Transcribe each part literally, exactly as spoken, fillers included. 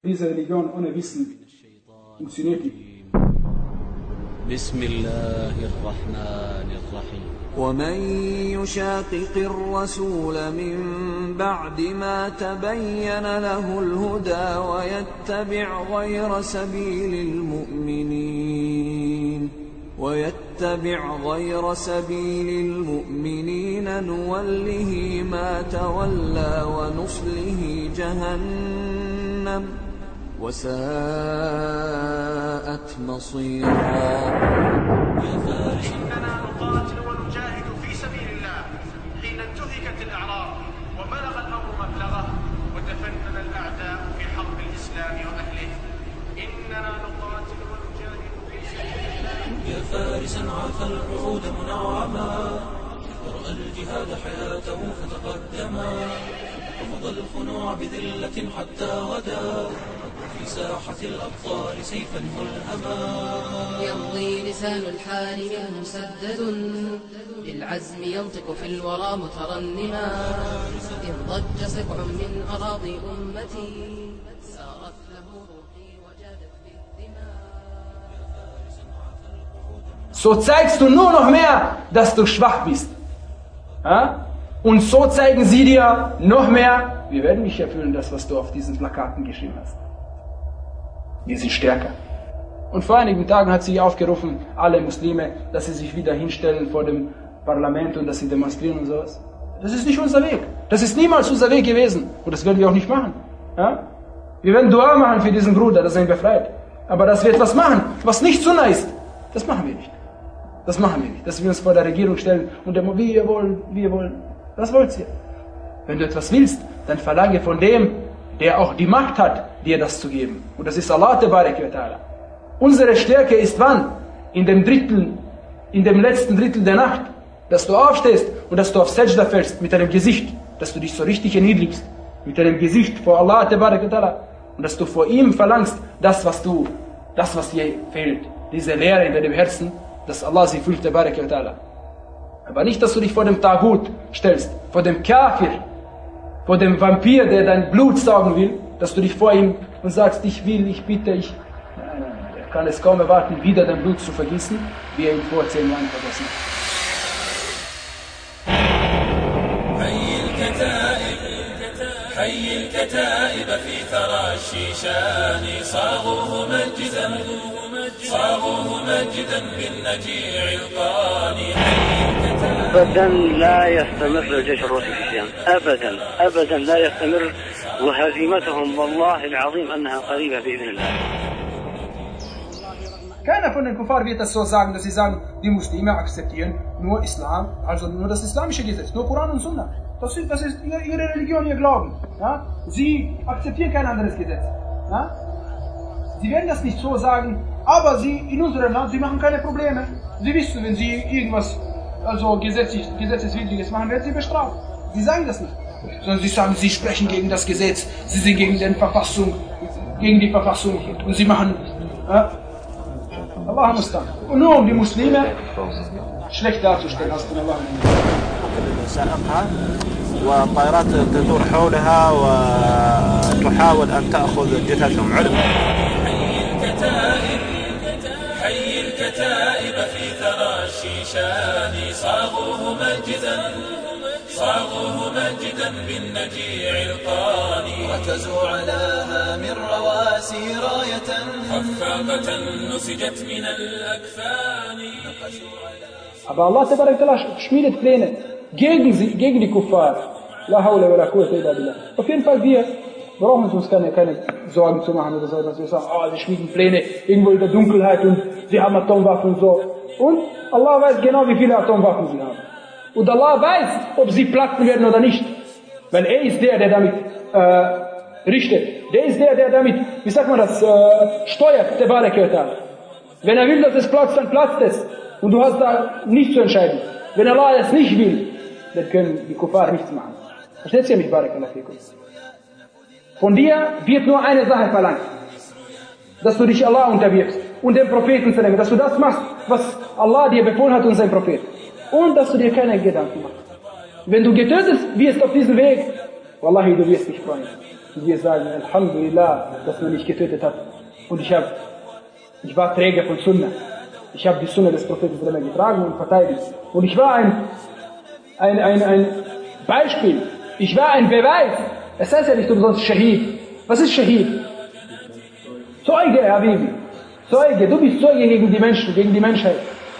Diese Religion ohne Wissen funktioniert nicht. بسم الله الرحمن الرحيم ومن يشاقق الرسول من بعد ما تبين له الهدى ويتبع غير سبيل المؤمنين ويتبع غير سبيل المؤمنين نوله ما تولى ونصله جهنم وساءت مصيرا. إننا نقاتل ونجاهد في سبيل الله حين انتهكت الأعراض وبلغ الأمر مبلغه وتفنن الأعداء في حرب الإسلام وأهله. إننا نقاتل ونجاهد في سبيل الله. يا فارسا عاف العهود منعما ورأى الجهاد حياته فتقدما رفض الخنوع بذلة حتى غدا في ساحة الأبطال سيفا ملهما. يمضي لسان الحال منه مسدد للعزم ينطق في الورى مترنما. إن ضج سبع من أراضي أمتي سارت له روحي وجادت بالدماء. So zeigst du nur noch mehr, dass du schwach bist. Ja? Und so zeigen sie dir noch mehr, wir werden nicht erfüllen, das, was du auf diesen Plakaten geschrieben hast. Wir sind stärker. Und vor einigen Tagen hat sie aufgerufen, alle Muslime, dass sie sich wieder hinstellen vor dem Parlament und dass sie demonstrieren und sowas. Das ist nicht unser Weg. Das ist niemals unser Weg gewesen. Und das werden wir auch nicht machen. Ja? Wir werden Dua machen für diesen Bruder, dass er ihn befreit. Aber dass wir etwas machen, was nicht Sunna ist, das machen wir nicht. Das machen wir nicht. Dass wir uns vor der Regierung stellen und der, wie ihr wollt, wie ihr wollt. Was wollt ihr? Wenn du etwas willst, dann verlange von dem, der auch die Macht hat, dir das zu geben. Und das ist Allah Tabarak wa Ta'ala. Unsere Stärke ist wann? In dem Drittel, in dem letzten Drittel der Nacht, dass du aufstehst und dass du auf Sajda fällst mit deinem Gesicht, dass du dich so richtig erniedrigst, mit deinem Gesicht vor Allah Tabarak wa Ta'ala und dass du vor ihm verlangst, das was du, das was dir fehlt, diese Leere in deinem Herzen, dass Allah sie füllt Tabarak wa Ta'ala. Aber nicht, dass du dich vor dem Tagut stellst, vor dem Kafir, vor dem Vampir, der dein Blut saugen will, dass du dich vor ihm und sagst, ich will, ich bitte, ich... Nein, nein, nein, er kann es kaum erwarten, wieder dein Blut zu vergießen, wie er ihn vor zehn Jahren vergessen hat. حي الكتائب في ثرى الشيشان صاغوه مجدا صاغوه مجدا بالنجيع القاني. أبدا لا يستمر الجيش الروسي في الصيام أبدا أبدا لا يستمر وهزيمتهم والله العظيم أنها قريبة بإذن الله. Keiner von den Kuffar wird das so sagen, dass sie sagen, die Muslime akzeptieren nur Islam, also nur das islamische Gesetz, nur Koran und Sunna. Das ist, das ist ihre Religion, ihr Glauben. Ja? Sie akzeptieren kein anderes Gesetz. Ja? Sie werden das nicht so sagen, aber sie in unserem Land, sie machen keine Probleme. Sie wissen, wenn sie irgendwas also gesetzlich, Gesetzeswidriges machen, werden sie bestraft. Sie sagen das nicht. Sondern sie sagen, sie sprechen gegen das Gesetz, sie sind gegen die Verfassung, gegen die Verfassung und sie machen... Ja? Allah mustan. Und nur um die Muslime schlecht darzustellen, als von Allah. سائقها والطائرات تدور حولها وتحاول أن تأخذ جثثهم علما. حي الكتائب حي الكتائب في ثرى الشيشان صاغوه مجدا صاغوه مجدا بالنجيع القاني ركزوا علىها من رواسي راية خفاقة نسجت من الأكفان. Aber Allah schmiedet Pläne gegen sie, gegen die Kuffar. La hawla wa la quwwata illa billah. Auf jeden Fall, wir brauchen uns keine, keine Sorgen zu machen oder so, dass wir sagen, oh, sie schmieden Pläne irgendwo in der Dunkelheit und sie haben Atomwaffen und so. Und Allah weiß genau, wie viele Atomwaffen sie haben. Und Allah weiß, ob sie platzen werden oder nicht. Weil er ist der, der damit äh, richtet. Der ist der, der damit, wie sagt man das, äh, steuert, der Barakata. Wenn er will, dass es platzt, dann platzt es. Und du hast da nichts zu entscheiden. Wenn Allah es nicht will, dann können die Kuffar nichts machen. Versteht ihr mich, Barakallahu fikum? Von dir wird nur eine Sache verlangt. Dass du dich Allah unterwirfst und dem Propheten verlängst. Dass du das machst, was Allah dir befohlen hat und sein Prophet. Und dass du dir keine Gedanken machst. Wenn du getötet wirst auf diesem Weg, Wallahi, du wirst dich freuen. Und wir sagen, Alhamdulillah, dass man mich getötet hat. Und ich, hab, ich war Träger von Sunnah. Ich habe die Sunnah des Propheten getragen und verteidigt. Und ich war ein, ein, ein, ein Beispiel. Ich war ein Beweis. Es heißt ja nicht umsonst Shahid. Was ist Shahid? Zeuge, Habibi. Zeuge. Du bist Zeuge gegen die Menschen, gegen die Menschheit.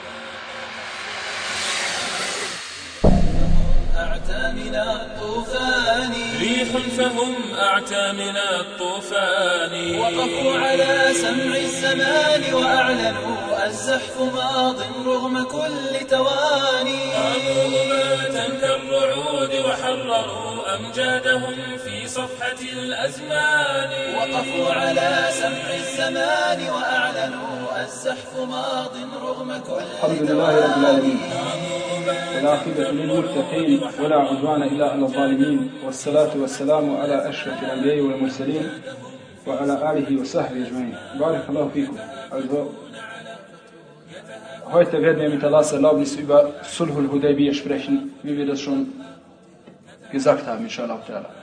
ريح فهم أعتى من الطوفان وقفوا على سمع الزمان وأعلنوا الزحف ماض رغم كل تواني قاموا مماتا كالرعود وحرروا أمجادهم في صفحة الأزمان وقفوا على سمع الزمان وأعلنوا الزحف ماض رغم كل الحمد لله رب العالمين والعاقبة للمتقين ولا عدوان إلا على الظالمين والصلاة والسلام على أشرف الأنبياء والمرسلين وعلى آله وصحبه أجمعين. بارك الله فيكم. Also, heute werden wir mit Allahs Erlaubnis über Sulhul Hudaybiyah sprechen, wie wir das schon gesagt haben, inshallah.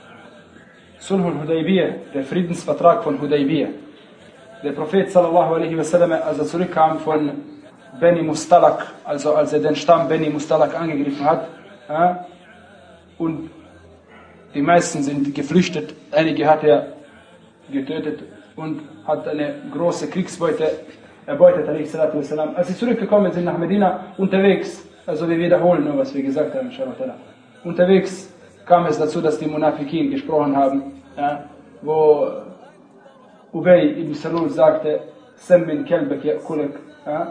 Sulhul Hudaybiyah, der Friedensvertrag von Hudaybiyah. Der Prophet sallallahu alaihi wasallam, als er zurückkam von Beni Mustalak, also als er den Stamm Beni Mustalak angegriffen hat, ja, und die meisten sind geflüchtet, einige hat er getötet und hat eine große Kriegsbeute erbeutet, als sie zurückgekommen sind nach Medina, unterwegs, also wir wiederholen nur, was wir gesagt haben, inshallah. Unterwegs kam es dazu, dass die Munafikin gesprochen haben, ja, wo Ubay ibn Salul sagte, Semmin kelbek ya'kulek, ja,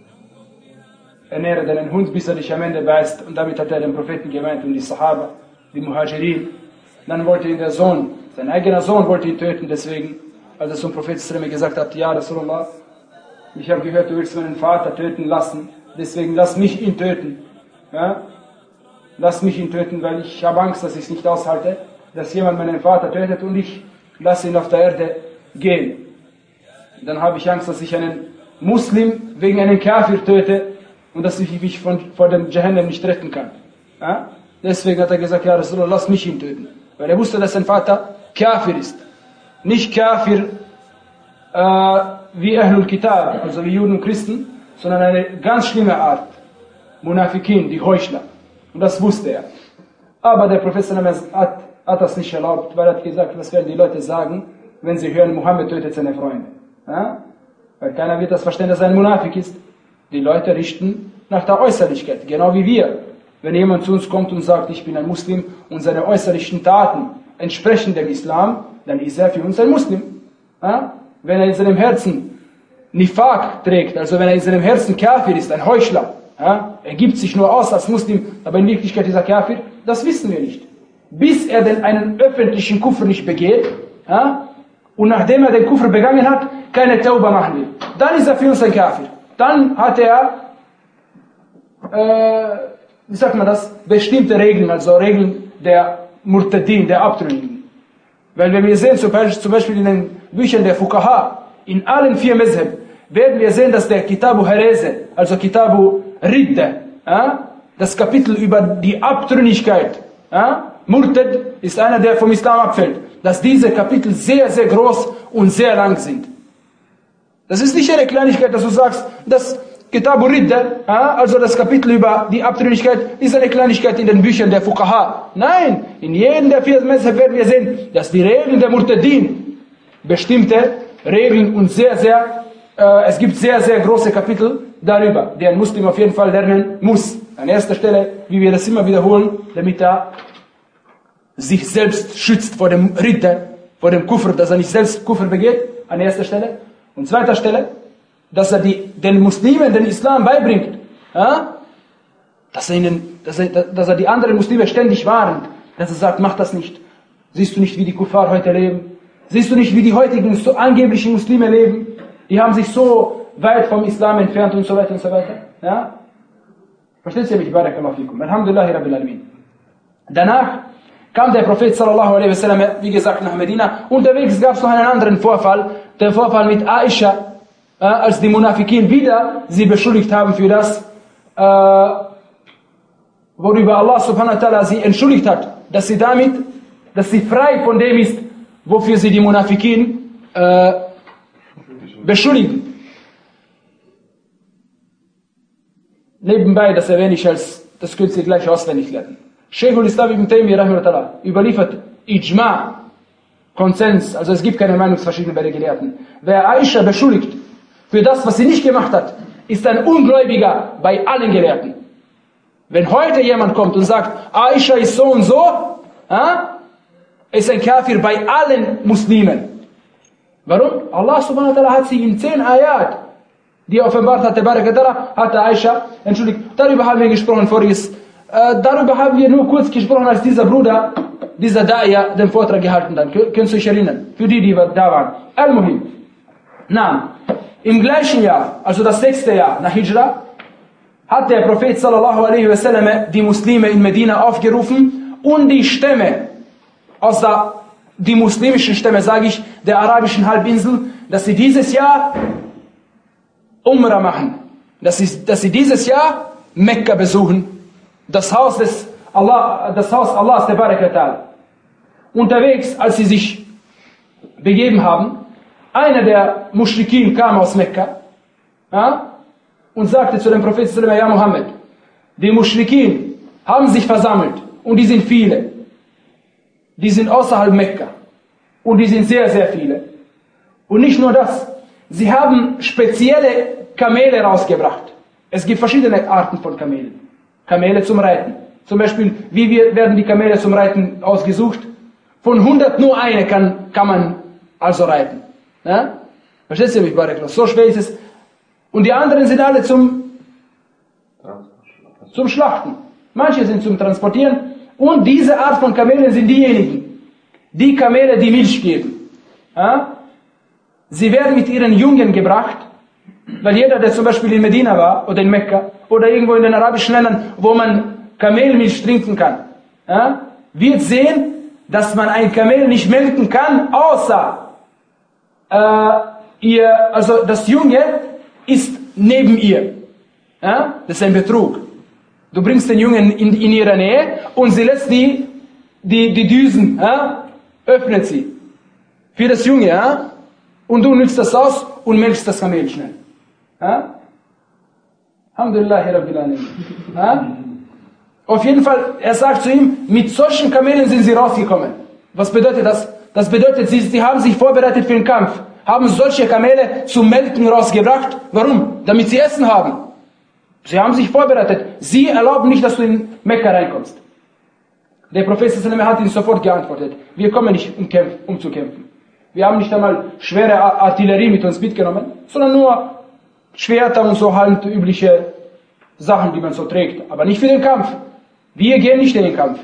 ernähre deinen Hund, bis er dich am Ende beißt. Und damit hat er den Propheten gemeint und die Sahaba, die Muhajirin. Dann wollte ihn der Sohn, sein eigener Sohn wollte ihn töten, deswegen, als er zum Propheten gesagt hat, ja Rasulullah, ich habe gehört, du willst meinen Vater töten lassen, deswegen lass mich ihn töten. Ja? Lass mich ihn töten, weil ich habe Angst, dass ich es nicht aushalte, dass jemand meinen Vater tötet und ich lasse ihn auf der Erde gehen. Dann habe ich Angst, dass ich einen Muslim wegen einem Kafir töte und dass ich mich von, vor dem Jahannam nicht retten kann. Ja? Deswegen hat er gesagt, ja Rasulullah, lass mich ihn töten. Weil er wusste, dass sein Vater Kafir ist. Nicht Kafir äh, wie Ahlul Kitab, also wie Juden und Christen, sondern eine ganz schlimme Art. Munafikin, die Heuchler. Und das wusste er. Aber der Prophet hat, hat das nicht erlaubt, weil er hat gesagt, was werden die Leute sagen, wenn sie hören, Mohammed tötet seine Freunde. Ja? Weil keiner wird das verstehen, dass er ein Munafik ist. Die Leute richten nach der Äußerlichkeit, genau wie wir. Wenn jemand zu uns kommt und sagt, ich bin ein Muslim und seine äußerlichen Taten entsprechen dem Islam, dann ist er für uns ein Muslim. Ja? Wenn er in seinem Herzen Nifaq trägt, also wenn er in seinem Herzen Kafir ist, ein Heuchler, ja? Er gibt sich nur aus als Muslim, aber in Wirklichkeit ist er Kafir, das wissen wir nicht. Bis er denn einen öffentlichen Kufr nicht begeht, ja? Und nachdem er den Kufr begangen hat, keine Tauba machen will, dann ist er für uns ein Kafir. Dann hat er, äh, wie sagt man das, bestimmte Regeln, also Regeln der Murtadin, der Abtrünnigen. Weil wenn wir sehen, zum Beispiel, zum Beispiel in den Büchern der Fuqaha, in allen vier Mezheb, werden wir sehen, dass der Kitabu Herese, also Kitabu Ridda, ja, das Kapitel über die Abtrünnigkeit, ja, Murtad ist einer, der vom Islam abfällt, dass diese Kapitel sehr, sehr groß und sehr lang sind. Das ist nicht eine Kleinigkeit, dass du sagst, das Kitabu Ridda, ja, also das Kapitel über die Abtrünnigkeit, ist eine Kleinigkeit in den Büchern der Fuqaha. Nein, in jedem der vier Mezheb werden wir sehen, dass die Regeln der Murtadin bestimmte Regeln und sehr, sehr, äh, es gibt sehr, sehr große Kapitel darüber, die ein Muslim auf jeden Fall lernen muss. An erster Stelle, wie wir das immer wiederholen, damit er sich selbst schützt vor dem Ridda, vor dem Kufr, dass er nicht selbst Kufr begeht, an erster Stelle. Und zweiter Stelle, dass er die, den Muslimen den Islam beibringt, ja? dass, er ihnen, dass, er, dass er die anderen Muslime ständig warnt, dass er sagt, mach das nicht. Siehst du nicht, wie die Kuffar heute leben? Siehst du nicht, wie die heutigen so angeblichen Muslime leben? Die haben sich so weit vom Islam entfernt und so weiter und so weiter. Ja? Versteht ihr mich? Barakallahu fikum. Alhamdulillah Rabbil Alamin. Danach kam der Prophet sallallahu alaihi wasallam, wie gesagt, nach Medina. Unterwegs gab es noch einen anderen Vorfall, der Vorfall mit Aisha, äh, als die Munafikin wieder sie beschuldigt haben für das, äh, worüber Allah subhanahu wa ta'ala sie entschuldigt hat, dass sie damit, dass sie frei von dem ist, wofür sie die Munafikin äh, beschuldigen. Nebenbei, das erwähne ich als, das könnt ihr gleich auswendig lernen. Sheikh al-Islam ibn Taymiyyah rahimahullah überliefert Ijma', Konsens, also es gibt keine Meinungsverschiedenheit bei den Gelehrten. Wer Aisha beschuldigt für das, was sie nicht gemacht hat, ist ein Ungläubiger bei allen Gelehrten. Wenn heute jemand kommt und sagt, Aisha ist so und so, ja, ist ein Kafir bei allen Muslimen. Warum? Allah subhanahu wa ta'ala hat sie in zehn Ayat, die er offenbart hat, hatte Aisha, entschuldigt, darüber haben wir gesprochen voriges, äh, darüber haben wir nur kurz gesprochen, als dieser Bruder, dieser Da'ya, den Vortrag gehalten hat. Könnt ihr euch erinnern? Für die, die da waren. Al-Muhim. Na, im gleichen Jahr, also das sechste Jahr nach Hijra, hat der Prophet sallallahu alaihi wasallam die Muslime in Medina aufgerufen und die Stämme, aus der, die muslimischen Stämme, sage ich, der arabischen Halbinsel, dass sie dieses Jahr Umrah machen, dass sie, dass sie dieses Jahr Mekka besuchen, das Haus des Allah, das Haus Allahs, der Barakatal. Unterwegs, als sie sich begeben haben, einer der Muschrikin kam aus Mekka, ja, und sagte zu dem Propheten, ja Mohammed, die Muschrikin haben sich versammelt und die sind viele. Die sind außerhalb Mekka und die sind sehr, sehr viele. Und nicht nur das, sie haben spezielle Kamele rausgebracht. Es gibt verschiedene Arten von Kamelen. Kamele zum Reiten. Zum Beispiel, wie wir, werden die Kamele zum Reiten ausgesucht? Von hundert nur eine kann, kann man also reiten. Ja? Verstehst du mich, Barakallah? So schwer ist es. Und die anderen sind alle zum, zum Schlachten. Manche sind zum Transportieren. Und diese Art von Kamelen sind diejenigen, die Kamele, die Milch geben. Ja? Sie werden mit ihren Jungen gebracht, weil jeder, der zum Beispiel in Medina war oder in Mekka oder irgendwo in den arabischen Ländern, wo man Kamelmilch trinken kann, ja, wird sehen, dass man ein Kamel nicht melken kann, außer äh, ihr, also das Junge ist neben ihr. Ja? Das ist ein Betrug. Du bringst den Jungen in, in ihre Nähe und sie lässt die, die, die Düsen, ja? Öffnet sie für das Junge, ja? Und du nimmst das aus und melkst das Kamel schnell. Ja? Alhamdulillah, Rabbil Alamin. Ja? Auf jeden Fall, er sagt zu ihm, mit solchen Kamelen sind sie rausgekommen. Was bedeutet das? Das bedeutet, sie, sie haben sich vorbereitet für den Kampf, haben solche Kamele zum Melken rausgebracht. Warum? Damit sie Essen haben. Sie haben sich vorbereitet. Sie erlauben nicht, dass du in Mekka reinkommst. Der Prophet hat ihnen sofort geantwortet, wir kommen nicht, um, kämpf, um zu kämpfen. Wir haben nicht einmal schwere Artillerie mit uns mitgenommen, sondern nur Schwerter und so halt übliche Sachen, die man so trägt. Aber nicht für den Kampf. Wir gehen nicht in den Kampf.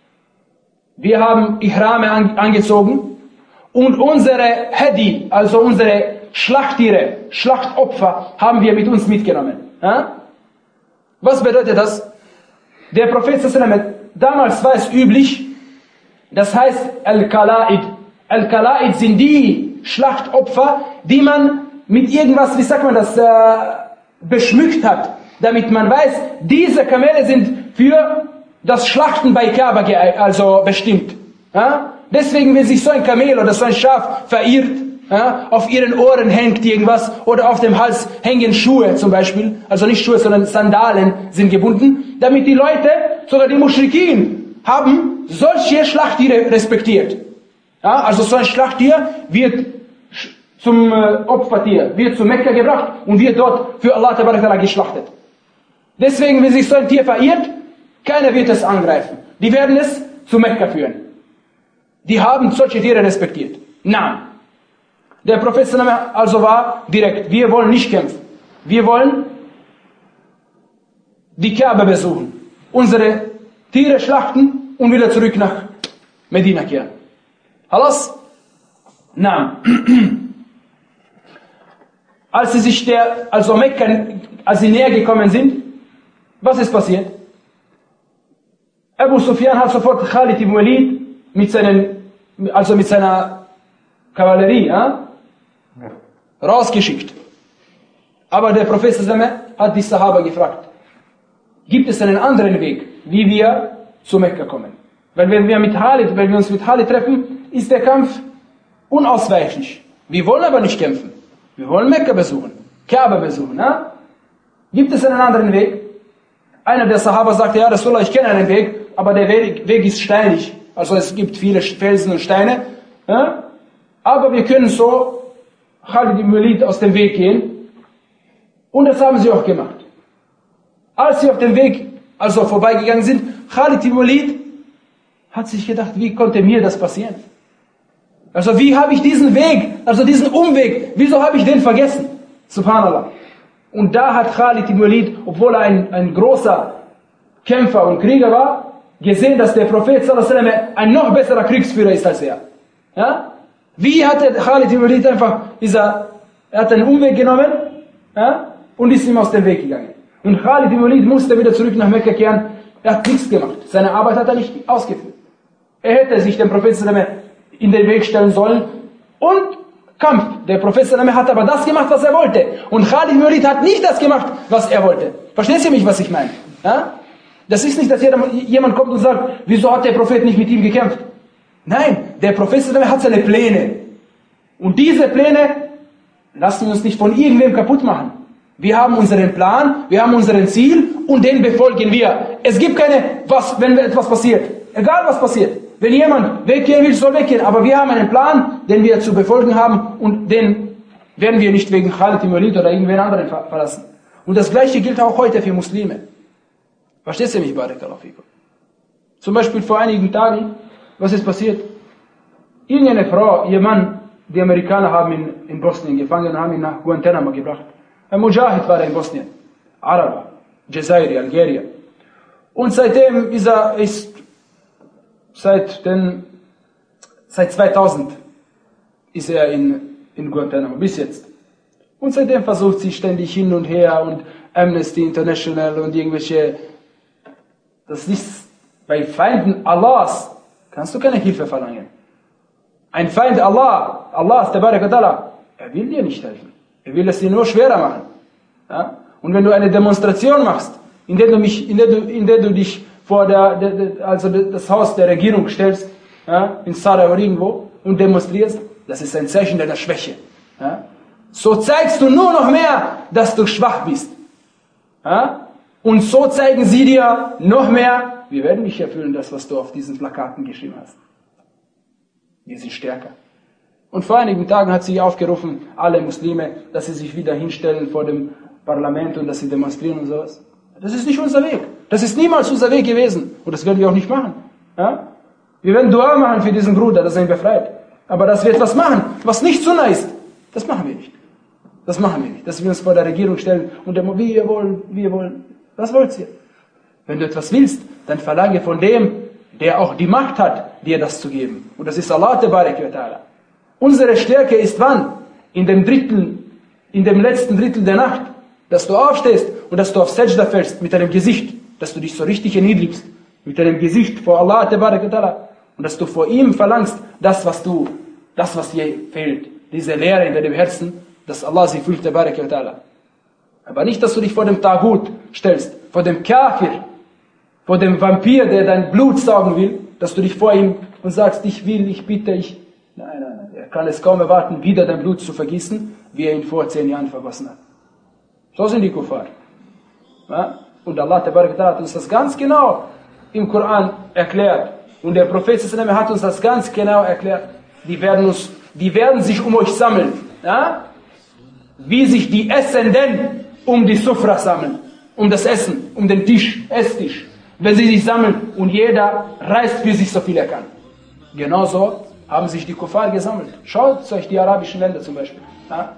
Wir haben Ihrame angezogen und unsere Hadi, also unsere Schlachttiere, Schlachtopfer, haben wir mit uns mitgenommen. Ja? Was bedeutet das? Der Prophet, damals war es üblich, das heißt Al-Kala'id. Al-Kala'id sind die Schlachtopfer, die man mit irgendwas, wie sagt man das, äh, beschmückt hat, damit man weiß, diese Kamele sind für das Schlachten bei Kaaba also bestimmt. Ja? Deswegen, wenn sich so ein Kamel oder so ein Schaf verirrt, ja, auf ihren Ohren hängt irgendwas oder auf dem Hals hängen Schuhe zum Beispiel, also nicht Schuhe, sondern Sandalen sind gebunden, damit die Leute, sogar die Muschrikin, haben solche Schlachttiere respektiert. Ja, also so ein Schlachttier wird zum äh, Opfertier, wird zu Mekka gebracht und wird dort für Allah Ta'ala geschlachtet. Deswegen, wenn sich so ein Tier verirrt, keiner wird es angreifen. Die werden es zu Mekka führen. Die haben solche Tiere respektiert. Nein. Der Prophet also war direkt, wir wollen nicht kämpfen. Wir wollen die Kaaba besuchen, unsere Tiere schlachten und wieder zurück nach Medina kehren. Alles? Nein. Als sie sich der, also Mekka, als sie näher gekommen sind, was ist passiert? Abu Sufyan hat sofort Khalid ibn Walid mit seinen, also mit seiner Kavallerie, ja, rausgeschickt. Aber der Prophet hat die Sahaba gefragt, gibt es einen anderen Weg, wie wir zu Mekka kommen? Weil wenn wir mit Khalid, wenn wir uns mit Khalid treffen, ist der Kampf Unausweichlich. Wir wollen aber nicht kämpfen. Wir wollen Mekka besuchen, Kaaba besuchen. Ja? Gibt es einen anderen Weg? Einer der Sahaba sagte, ja Rasulullah, ich kenne einen Weg, aber der Weg ist steinig. Also es gibt viele Felsen und Steine. Ja? Aber wir können so Khalid ibn Walid aus dem Weg gehen. Und das haben sie auch gemacht. Als sie auf dem Weg also vorbeigegangen sind, Khalid ibn Walid hat sich gedacht, wie konnte mir das passieren? Also wie habe ich diesen Weg, also diesen Umweg, wieso habe ich den vergessen? Subhanallah. Und da hat Khalid ibn Walid, obwohl er ein, ein großer Kämpfer und Krieger war, gesehen, dass der Prophet sallallahu alaihi wasallam ein noch besserer Kriegsführer ist als er. Ja? Wie hat der Khalid ibn Walid einfach, dieser, er hat einen Umweg genommen, ja? Und ist ihm aus dem Weg gegangen. Und Khalid ibn Walid musste wieder zurück nach Mekka kehren. Er hat nichts gemacht. Seine Arbeit hat er nicht ausgeführt. Er hätte sich dem Prophet sallallahu alaihi wasallam in den Weg stellen sollen und Kampf. Der Prophet sallallahu alaihi wasallam hat aber das gemacht, was er wollte. Und Khalid ibn Walid hat nicht das gemacht, was er wollte. Verstehst du mich, was ich meine? Ja? Das ist nicht, dass jemand kommt und sagt, wieso hat der Prophet nicht mit ihm gekämpft? Nein, der Prophet sallallahu alaihi wasallam hat seine Pläne. Und diese Pläne lassen wir uns nicht von irgendwem kaputt machen. Wir haben unseren Plan, wir haben unseren Ziel und den befolgen wir. Es gibt keine, was, wenn etwas passiert. Egal was passiert. Wenn jemand weggehen will, soll weggehen. Aber wir haben einen Plan, den wir zu befolgen haben und den werden wir nicht wegen Khalid ibn Walid oder irgendwen anderen verlassen. Und das Gleiche gilt auch heute für Muslime. Verstehst du mich, Barakallahu fikum? Zum Beispiel vor einigen Tagen, was ist passiert? Irgendeine Frau, ihr Mann, die Amerikaner haben ihn in Bosnien gefangen und haben ihn nach Guantanamo gebracht. Ein Mujahid war er in Bosnien. Araber, Jazairi, Algerier. Und seitdem ist er, ist seit, den, seit zweitausend ist er in, in Guantanamo, bis jetzt. Und seitdem versucht sie ständig hin und her und Amnesty International und irgendwelche, das ist, bei Feinden Allahs kannst du keine Hilfe verlangen. Ein Feind Allah, Allah, Tabarak wa Ta'ala, er will dir nicht helfen. Er will es dir nur schwerer machen. Ja? Und wenn du eine Demonstration machst, in der du, mich, in der du, in der du dich vor der, der, der, also das Haus der Regierung stellst, ja, in Sarajevo oder irgendwo, und demonstrierst, das ist ein Zeichen deiner Schwäche. Ja? So zeigst du nur noch mehr, dass du schwach bist. Ja? Und so zeigen sie dir noch mehr, wir werden nicht erfüllen, das, was du auf diesen Plakaten geschrieben hast. Wir sind stärker. Und vor einigen Tagen hat sie aufgerufen, alle Muslime, dass sie sich wieder hinstellen vor dem Parlament und dass sie demonstrieren und sowas. Das ist nicht unser Weg. Das ist niemals unser Weg gewesen. Und das werden wir auch nicht machen. Ja? Wir werden Dua machen für diesen Bruder, dass er ihn befreit. Aber dass wir etwas machen, was nicht Sunna ist, das machen wir nicht. Das machen wir nicht. Dass wir uns vor der Regierung stellen und dann, wir wollen, wir wollen. Was wollt ihr? Wenn du etwas willst, dann verlange von dem, der auch die Macht hat, dir das zu geben. Und das ist Allah Tabarak wa Ta'ala. Unsere Stärke ist wann? In dem Drittel, in dem letzten Drittel der Nacht, dass du aufstehst und dass du auf Sajda fällst mit deinem Gesicht, dass du dich so richtig erniedrigst, mit deinem Gesicht vor Allah Tabarak wa Ta'ala und dass du vor ihm verlangst, das was du, das was dir fehlt, diese Leere in deinem Herzen, dass Allah sie füllt Tabarak wa Ta'ala. Aber nicht, dass du dich vor dem Tagut stellst, vor dem Kafir, vor dem Vampir, der dein Blut saugen will, dass du dich vor ihm und sagst, ich will, ich bitte, ich... Nein, nein, nein. Er kann es kaum erwarten, wieder dein Blut zu vergießen, wie er ihn vor zehn Jahren vergossen hat. So sind die Kuffar. Ja? Und Allah Tabarak hat uns das ganz genau im Koran erklärt. Und der Prophet hat uns das ganz genau erklärt. Die werden, uns, die werden sich um euch sammeln. Ja? Wie sich die Essenden um die Sufra sammeln. Um das Essen, um den Tisch, Esstisch. Wenn sie sich sammeln und jeder reißt für sich so viel er kann. Genauso haben sich die Kuffar gesammelt. Schaut euch die arabischen Länder zum Beispiel. Ja?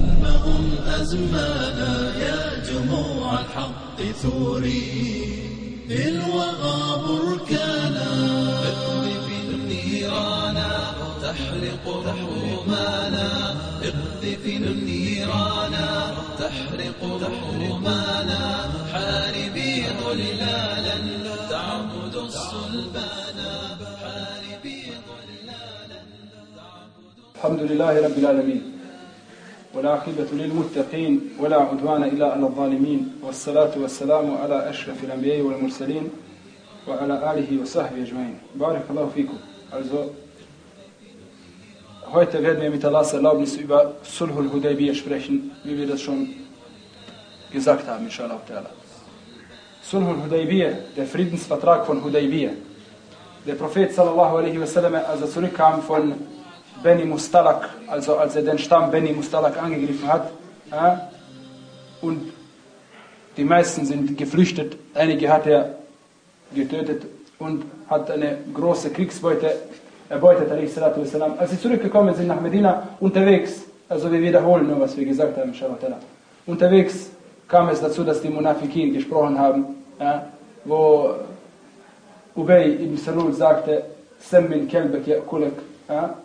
الحمد لله رب العالمين والعاقبة للمتقين ولا عدوان إلا على الظالمين والصلاة والسلام على أشرف الأنبياء والمرسلين وعلى آله وصحبه أجمعين بارك الله فيكم. Also heute werden wir mit Allahs Erlaubnis über Sulhul Hudaybiyah sprechen, wie wir das schon gesagt haben, inshallah ta'ala. Sulhul Hudaybiyah, der Friedensvertrag von Hudaybiyah. Der Prophet sallallahu alaihi wasallam, als er zurückkam von Beni Mustalak, also als er den Stamm Beni Mustalak angegriffen hat, ja, und die meisten sind geflüchtet, einige hat er getötet und hat eine große Kriegsbeute erbeutet, alaihi salatu wassalam. Als sie zurückgekommen sind nach Medina, unterwegs, also wir wiederholen nur, was wir gesagt haben, inshallah ta'ala. Unterwegs kam es dazu, dass die Munafikin gesprochen haben, ja, wo Ubay ibn Salul sagte, Semmin kelbek ya'kulek, ja,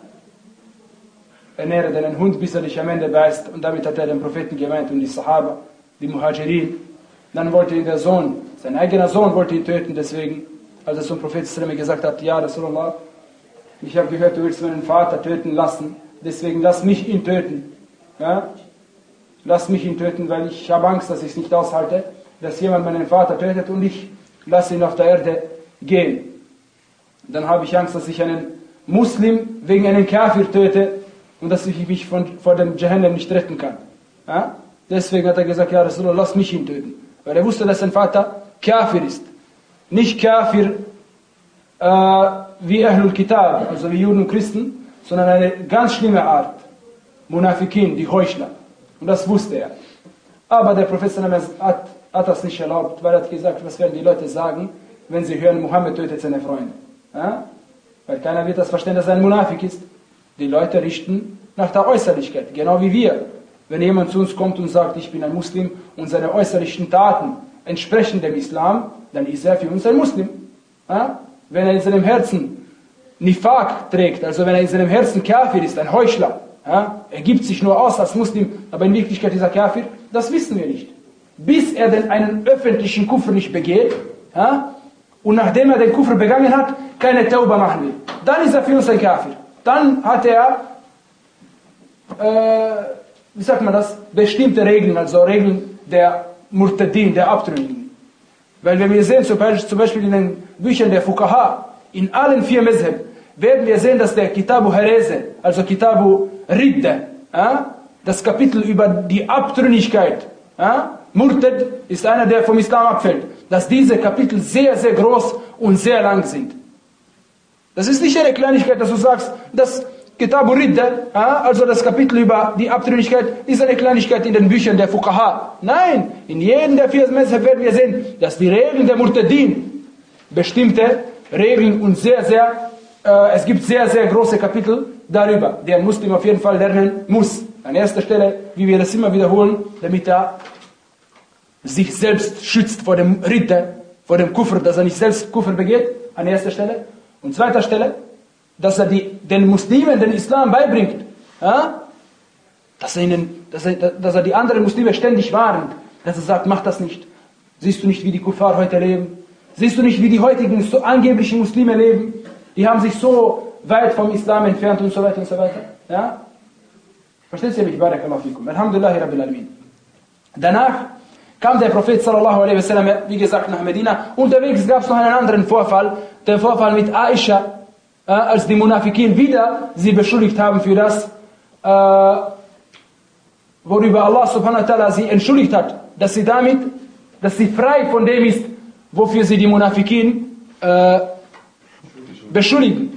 ernähre deinen Hund, bis er dich am Ende beißt. Und damit hat er den Propheten gemeint und die Sahaba, die Muhajirin. Dann wollte ihn der Sohn, sein eigener Sohn wollte ihn töten, deswegen, als er zum Propheten gesagt hat, ja Rasulullah, ich habe gehört, du willst meinen Vater töten lassen, deswegen lass mich ihn töten. Ja? Lass mich ihn töten, weil ich habe Angst, dass ich es nicht aushalte, dass jemand meinen Vater tötet und ich lasse ihn auf der Erde gehen. Dann habe ich Angst, dass ich einen Muslim wegen einem Kafir töte und dass ich mich von, vor dem Jahannam nicht retten kann. Ja? Deswegen hat er gesagt, ja Rasulullah, lass mich ihn töten. Weil er wusste, dass sein Vater Kafir ist. Nicht Kafir äh, wie Ahlul Kitab, also wie Juden und Christen, sondern eine ganz schlimme Art. Munafikin, die Heuchler. Und das wusste er. Aber der Prophet hat, hat das nicht erlaubt, weil er hat gesagt, was werden die Leute sagen, wenn sie hören, Mohammed tötet seine Freunde. Ja? Weil keiner wird das verstehen, dass er ein Munafik ist. Die Leute richten nach der Äußerlichkeit, genau wie wir. Wenn jemand zu uns kommt und sagt, ich bin ein Muslim und seine äußerlichen Taten entsprechen dem Islam, dann ist er für uns ein Muslim. Ja? Wenn er in seinem Herzen Nifaq trägt, also wenn er in seinem Herzen Kafir ist, ein Heuchler, ja? Er gibt sich nur aus als Muslim, aber in Wirklichkeit ist er Kafir, das wissen wir nicht. Bis er denn einen öffentlichen Kufr nicht begeht, ja? Und nachdem er den Kufr begangen hat, keine Tauba machen will, dann ist er für uns ein Kafir. Dann hat er, äh, wie sagt man das, bestimmte Regeln, also Regeln der Murtadin, der Abtrünnigen. Weil wenn wir sehen, zum Beispiel, zum Beispiel in den Büchern der Fuqaha, in allen vier Mezheb, werden wir sehen, dass der Kitabu Herese, also Kitabu Ridda, ja, das Kapitel über die Abtrünnigkeit, ja, Murtad ist einer, der vom Islam abfällt, dass diese Kapitel sehr, sehr groß und sehr lang sind. Das ist nicht eine Kleinigkeit, dass du sagst, das Kitabu Ridda, ja, also das Kapitel über die Abtrünnigkeit, ist eine Kleinigkeit in den Büchern der Fuqaha. Nein, in jedem der vier Mezheb werden wir sehen, dass die Regeln der Murtadin bestimmte Regeln und sehr, sehr, äh, es gibt sehr, sehr große Kapitel darüber, die ein Muslim auf jeden Fall lernen muss. An erster Stelle, wie wir das immer wiederholen, damit er sich selbst schützt vor dem Ridda, vor dem Kufr, dass er nicht selbst Kufr begeht, an erster Stelle. Und zweiter Stelle, dass er die, den Muslimen den Islam beibringt, ja? dass, er ihnen, dass, er, dass er die anderen Muslime ständig warnt, dass er sagt, mach das nicht. Siehst du nicht, wie die Kuffar heute leben? Siehst du nicht, wie die heutigen so angeblichen Muslime leben? Die haben sich so weit vom Islam entfernt und so weiter und so weiter. Ja? Versteht ihr mich? Barakallahu fikum. Alhamdulillahi Rabbil Alamin. Danach kam der Prophet sallallahu alaihi wasallam, wie gesagt, nach Medina. Unterwegs gab es noch einen anderen Vorfall, der Vorfall mit Aisha, äh, als die Munafikin wieder sie beschuldigt haben für das, äh, worüber Allah subhanahu wa ta'ala sie entschuldigt hat, dass sie damit, dass sie frei von dem ist, wofür sie die Munafikin äh, beschuldigen.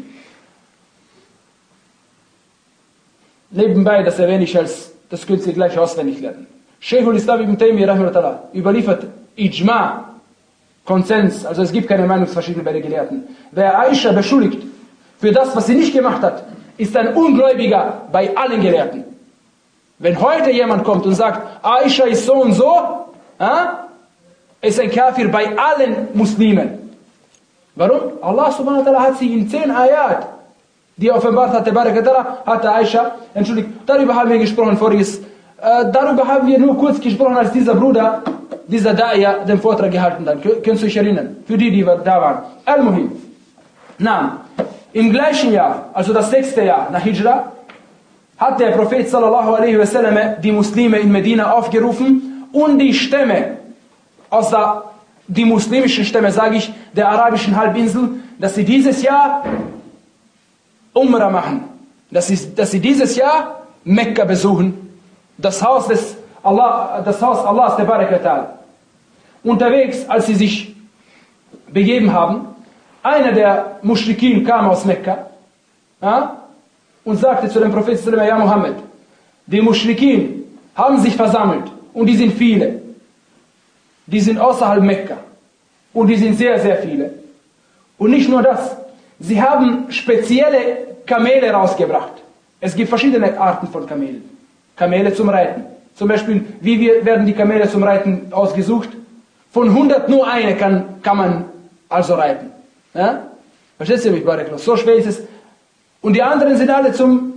Nebenbei, das erwähne ich als, das könnt ihr gleich auswendig lernen. Sheikhul Islam ibn Taymiyyah rahimahullah überliefert Ijma, Konsens, also es gibt keine Meinungsverschiedenheit bei den Gelehrten. Wer Aisha beschuldigt für das, was sie nicht gemacht hat, ist ein Ungläubiger bei allen Gelehrten. Wenn heute jemand kommt und sagt, Aisha ist so und so, äh, ist ein Kafir bei allen Muslimen. Warum? Allah subhanahu wa ta'ala hat sie in zehn Ayat, die er offenbart hatte, hat Aisha entschuldigt. Darüber haben wir gesprochen voriges. Äh, darüber haben wir nur kurz gesprochen, als dieser Bruder, dieser Da'ya, den Vortrag gehalten hat. Könnt ihr euch erinnern? Für die, die da waren. Al-Muhim. Na, im gleichen Jahr, also das sechste Jahr nach Hijra, hat der Prophet sallallahu alaihi wasallam die Muslime in Medina aufgerufen und die Stämme, außer die muslimischen Stämme, sage ich, der arabischen Halbinsel, dass sie dieses Jahr Umrah machen. dass sie, dass sie dieses Jahr Mekka besuchen, das Haus des Allah, das Haus Allahs, der Barakatal. Unterwegs, als sie sich begeben haben, einer der Muschrikin kam aus Mekka, ja, und sagte zu dem Propheten, ja Mohammed, die Muschrikin haben sich versammelt und die sind viele. Die sind außerhalb Mekka und die sind sehr, sehr viele. Und nicht nur das, sie haben spezielle Kamele rausgebracht. Es gibt verschiedene Arten von Kamelen. Kamele zum Reiten. Zum Beispiel, wie wir, werden die Kamele zum Reiten ausgesucht? Von hundert nur eine kann, kann man also reiten. Ja? Verstehst du mich, Barakallah? So schwer ist es. Und die anderen sind alle zum,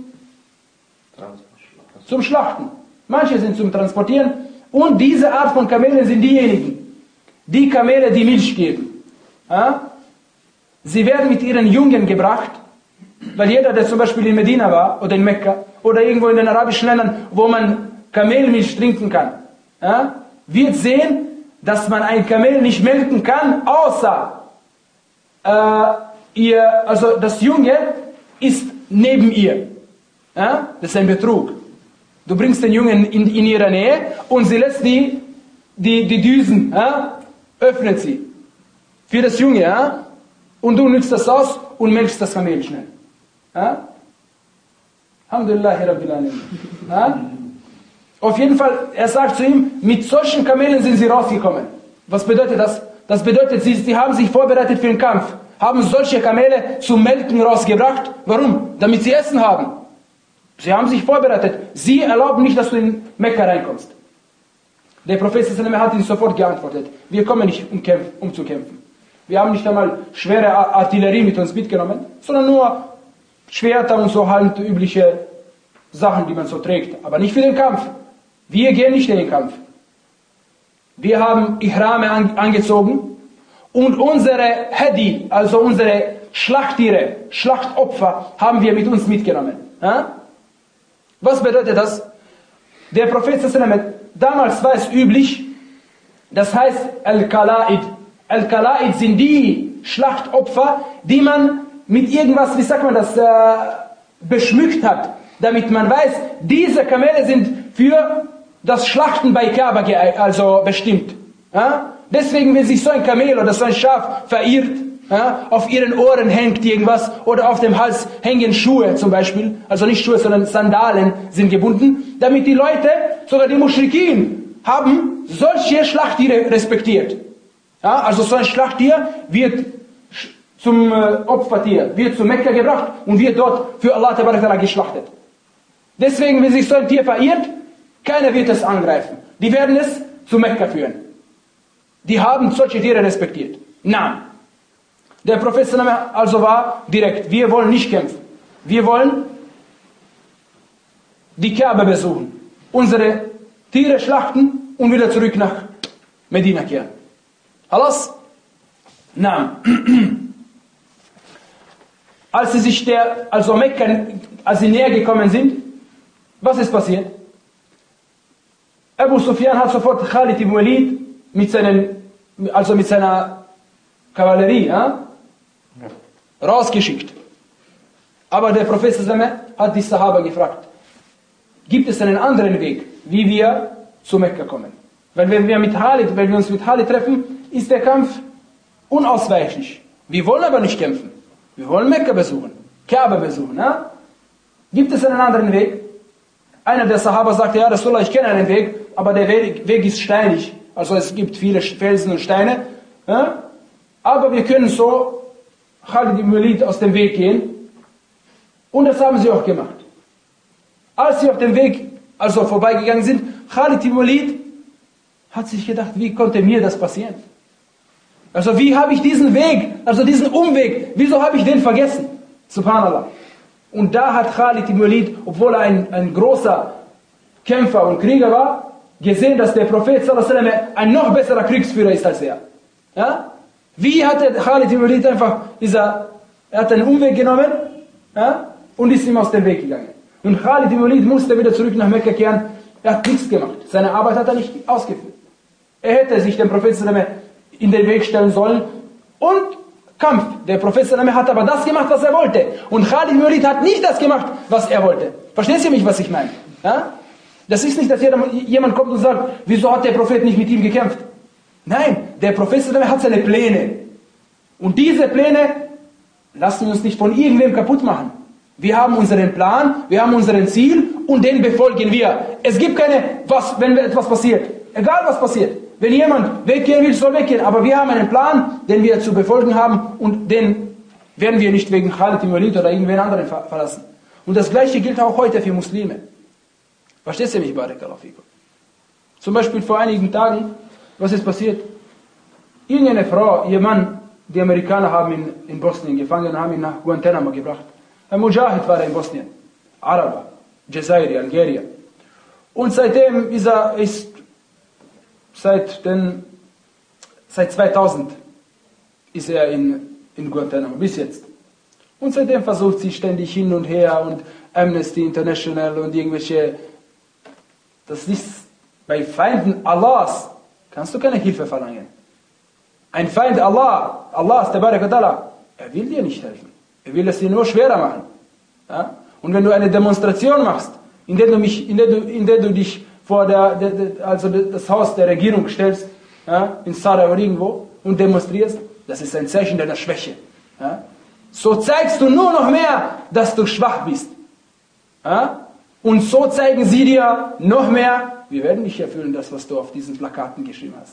zum Schlachten. Manche sind zum Transportieren. Und diese Art von Kamelen sind diejenigen, die Kamele, die Milch geben. Ja? Sie werden mit ihren Jungen gebracht, weil jeder, der zum Beispiel in Medina war oder in Mekka oder irgendwo in den arabischen Ländern, wo man Kamelmilch trinken kann, ja, wird sehen, dass man ein Kamel nicht melken kann, außer äh, ihr, also das Junge ist neben ihr. Ja? Das ist ein Betrug. Du bringst den Jungen in, in ihre Nähe und sie lässt die, die, die Düsen, ja? Öffnet sie für das Junge, ja? Und du nützt das aus und melkst das Kamel schnell. Ja? Alhamdulillah Rabbil Alamin. Ja? Auf jeden Fall, er sagt zu ihm, mit solchen Kamelen sind sie rausgekommen. Was bedeutet das? Das bedeutet, sie, sie haben sich vorbereitet für den Kampf, haben solche Kamele zum Melken rausgebracht. Warum? Damit sie Essen haben. Sie haben sich vorbereitet. Sie erlauben nicht, dass du in Mekka reinkommst. Der Prophet hat ihnen sofort geantwortet, wir kommen nicht, um, kämpf, um zu kämpfen. Wir haben nicht einmal schwere Artillerie mit uns mitgenommen, sondern nur Schwerter und so halt übliche Sachen, die man so trägt. Aber nicht für den Kampf. Wir gehen nicht in den Kampf. Wir haben Ihrame angezogen und unsere Hadi, also unsere Schlachttiere, Schlachtopfer, haben wir mit uns mitgenommen. Ja? Was bedeutet das? Der Prophet, damals war es üblich, das heißt Al-Kala'id. Al-Kala'id sind die Schlachtopfer, die man mit irgendwas, wie sagt man das, äh, beschmückt hat, damit man weiß, diese Kamele sind für das Schlachten bei Kaaba also bestimmt. Ja? Deswegen, wenn sich so ein Kamel oder so ein Schaf verirrt, ja, auf ihren Ohren hängt irgendwas oder auf dem Hals hängen Schuhe zum Beispiel, also nicht Schuhe, sondern Sandalen sind gebunden, damit die Leute, sogar die Muschrikin, haben solche Schlachttiere respektiert. Ja, also so ein Schlachttier wird zum äh, Opfertier, wird zu Mekka gebracht und wird dort für Allah Ta'ala geschlachtet. Deswegen, wenn sich so ein Tier verirrt, keiner wird es angreifen. Die werden es zu Mekka führen. Die haben solche Tiere respektiert. Nein. Der Prophet also war direkt, wir wollen nicht kämpfen. Wir wollen die Kaaba besuchen, unsere Tiere schlachten und wieder zurück nach Medina kehren. Alles? Nein. Als sie sich der, also Mekka, als sie näher gekommen sind, was ist passiert? Abu Sufyan hat sofort Khalid ibn Walid mit seinen, also mit seiner Kavallerie, ja, rausgeschickt. Aber der Prophet hat die Sahaba gefragt, gibt es einen anderen Weg, wie wir zu Mekka kommen? Weil wenn wir, mit Khalid, wenn wir uns mit Khalid treffen, ist der Kampf unausweichlich. Wir wollen aber nicht kämpfen. Wir wollen Mekka besuchen, Kaaba besuchen. Ja? Gibt es einen anderen Weg? Einer der Sahaba sagte, ja Rasulullah, ich kenne einen Weg, aber der Weg ist steinig. Also es gibt viele Felsen und Steine. Ja? Aber wir können so Khalid ibn Walid aus dem Weg gehen. Und das haben sie auch gemacht. Als sie auf dem Weg also vorbeigegangen sind, Khalid ibn Walid hat sich gedacht, wie konnte mir das passieren? Also wie habe ich diesen Weg, also diesen Umweg, wieso habe ich den vergessen? Subhanallah. Und da hat Khalid ibn Walid, obwohl er ein, ein großer Kämpfer und Krieger war, gesehen, dass der Prophet sallallahu alaihi wasallam ein noch besserer Kriegsführer ist als er. Ja? Wie hat der Khalid ibn Walid einfach, dieser, er hat einen Umweg genommen, ja, und ist ihm aus dem Weg gegangen. Und Khalid ibn Walid musste wieder zurück nach Mekka kehren. Er hat nichts gemacht. Seine Arbeit hat er nicht ausgeführt. Er hätte sich dem Prophet sallallahu alaihi wasallam in den Weg stellen sollen und Kampf. Der Prophet hat aber das gemacht, was er wollte. Und Khalid ibn Walid hat nicht das gemacht, was er wollte. Verstehst du mich, was ich meine? Ja? Das ist nicht, dass jemand kommt und sagt, wieso hat der Prophet nicht mit ihm gekämpft? Nein, der Prophet hat seine Pläne. Und diese Pläne lassen wir uns nicht von irgendwem kaputt machen. Wir haben unseren Plan, wir haben unseren Ziel und den befolgen wir. Es gibt keine, was, wenn etwas passiert. Egal was passiert. Wenn jemand weggehen will, soll weggehen. Aber wir haben einen Plan, den wir zu befolgen haben und den werden wir nicht wegen Khalid ibn Walid oder irgendwen anderen ver verlassen. Und das Gleiche gilt auch heute für Muslime. Verstehst du mich, Barakallahu fikum? Zum Beispiel vor einigen Tagen, was ist passiert? Irgendeine Frau, ihr Mann, die Amerikaner haben ihn in Bosnien gefangen und haben ihn nach Guantanamo gebracht. Ein Mujahid war er in Bosnien. Araber, Jazairi, Algerier. Und seitdem ist er, ist seit, den, seit zweitausend ist er in, in Guantanamo, bis jetzt. Und seitdem versucht sie ständig hin und her und Amnesty International und irgendwelche, das ist bei Feinden Allahs, kannst du keine Hilfe verlangen. Ein Feind Allah, Allah ist der Barak wa Ta'ala, er will dir nicht helfen. Er will es dir nur schwerer machen. Ja? Und wenn du eine Demonstration machst, in der du, mich, in der du, in der du dich vor der, der, der, also das Haus der Regierung stellst, ja, in Sarajevo oder irgendwo, und demonstrierst, das ist ein Zeichen deiner Schwäche. Ja? So zeigst du nur noch mehr, dass du schwach bist. Ja? Und so zeigen sie dir noch mehr, wir werden nicht erfüllen, das, was du auf diesen Plakaten geschrieben hast.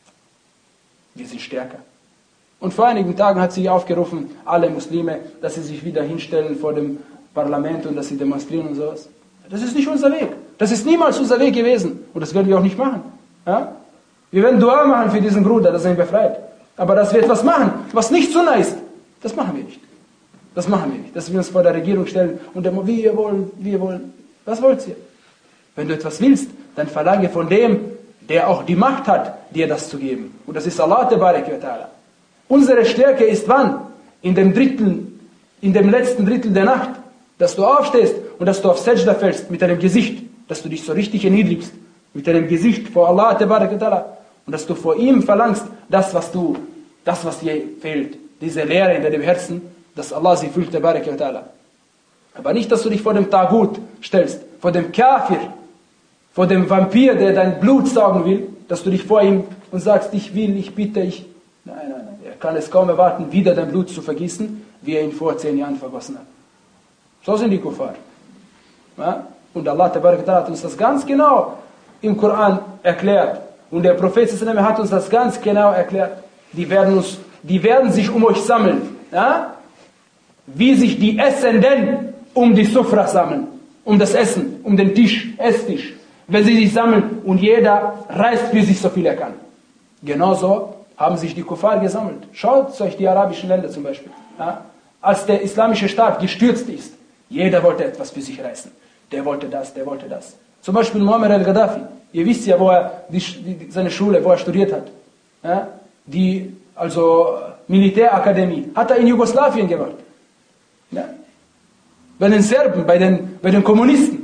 Wir sind stärker. Und vor einigen Tagen hat sie aufgerufen, alle Muslime, dass sie sich wieder hinstellen vor dem Parlament und dass sie demonstrieren und sowas. Das ist nicht unser Weg. Das ist niemals unser Weg gewesen. Und das werden wir auch nicht machen. Ja? Wir werden Dua machen für diesen Bruder, dass er ihn befreit. Aber dass wir etwas machen, was nicht Sunna ist, das machen wir nicht. Das machen wir nicht. Dass wir uns vor der Regierung stellen und dann, wir wollen, wir wollen. Was wollt ihr? Wenn du etwas willst, dann verlange von dem, der auch die Macht hat, dir das zu geben. Und das ist Allah Tabarak wa Ta'ala. Unsere Stärke ist wann? In dem Drittel, in dem letzten Drittel der Nacht, dass du aufstehst und dass du auf Sajda fällst mit deinem Gesicht, dass du dich so richtig erniedrigst, mit deinem Gesicht vor Allah Tabarak wa Ta'ala und dass du vor ihm verlangst, das was du, das was dir fehlt, diese Leere in deinem Herzen, dass Allah sie füllt, Tabarak wa Ta'ala. Aber nicht, dass du dich vor dem Tagut stellst, vor dem Kafir, vor dem Vampir, der dein Blut saugen will, dass du dich vor ihm und sagst, ich will, ich bitte, ich... Nein, nein, nein. Er kann es kaum erwarten, wieder dein Blut zu vergießen, wie er ihn vor zehn Jahren vergossen hat. So sind die Kuffar. Ja? Und Allah hat uns das ganz genau im Koran erklärt. Und der Prophet hat uns das ganz genau erklärt. Die werden, uns, die werden sich um euch sammeln. Ja? Wie sich die Essenden um die Sufra sammeln. Um das Essen, um den Tisch, Esstisch. Wenn sie sich sammeln und jeder reißt für sich so viel er kann. Genauso haben sich die Kuffar gesammelt. Schaut euch die arabischen Länder zum Beispiel. Ja? Als der islamische Staat gestürzt ist, jeder wollte etwas für sich reißen. Der wollte das, der wollte das. Zum Beispiel Muammar al-Gaddafi. Ihr wisst ja, wo er die, die, seine Schule, wo er studiert hat. Ja? Die, also Militärakademie, hat er in Jugoslawien gemacht. Ja? Bei den Serben, bei den, bei den Kommunisten.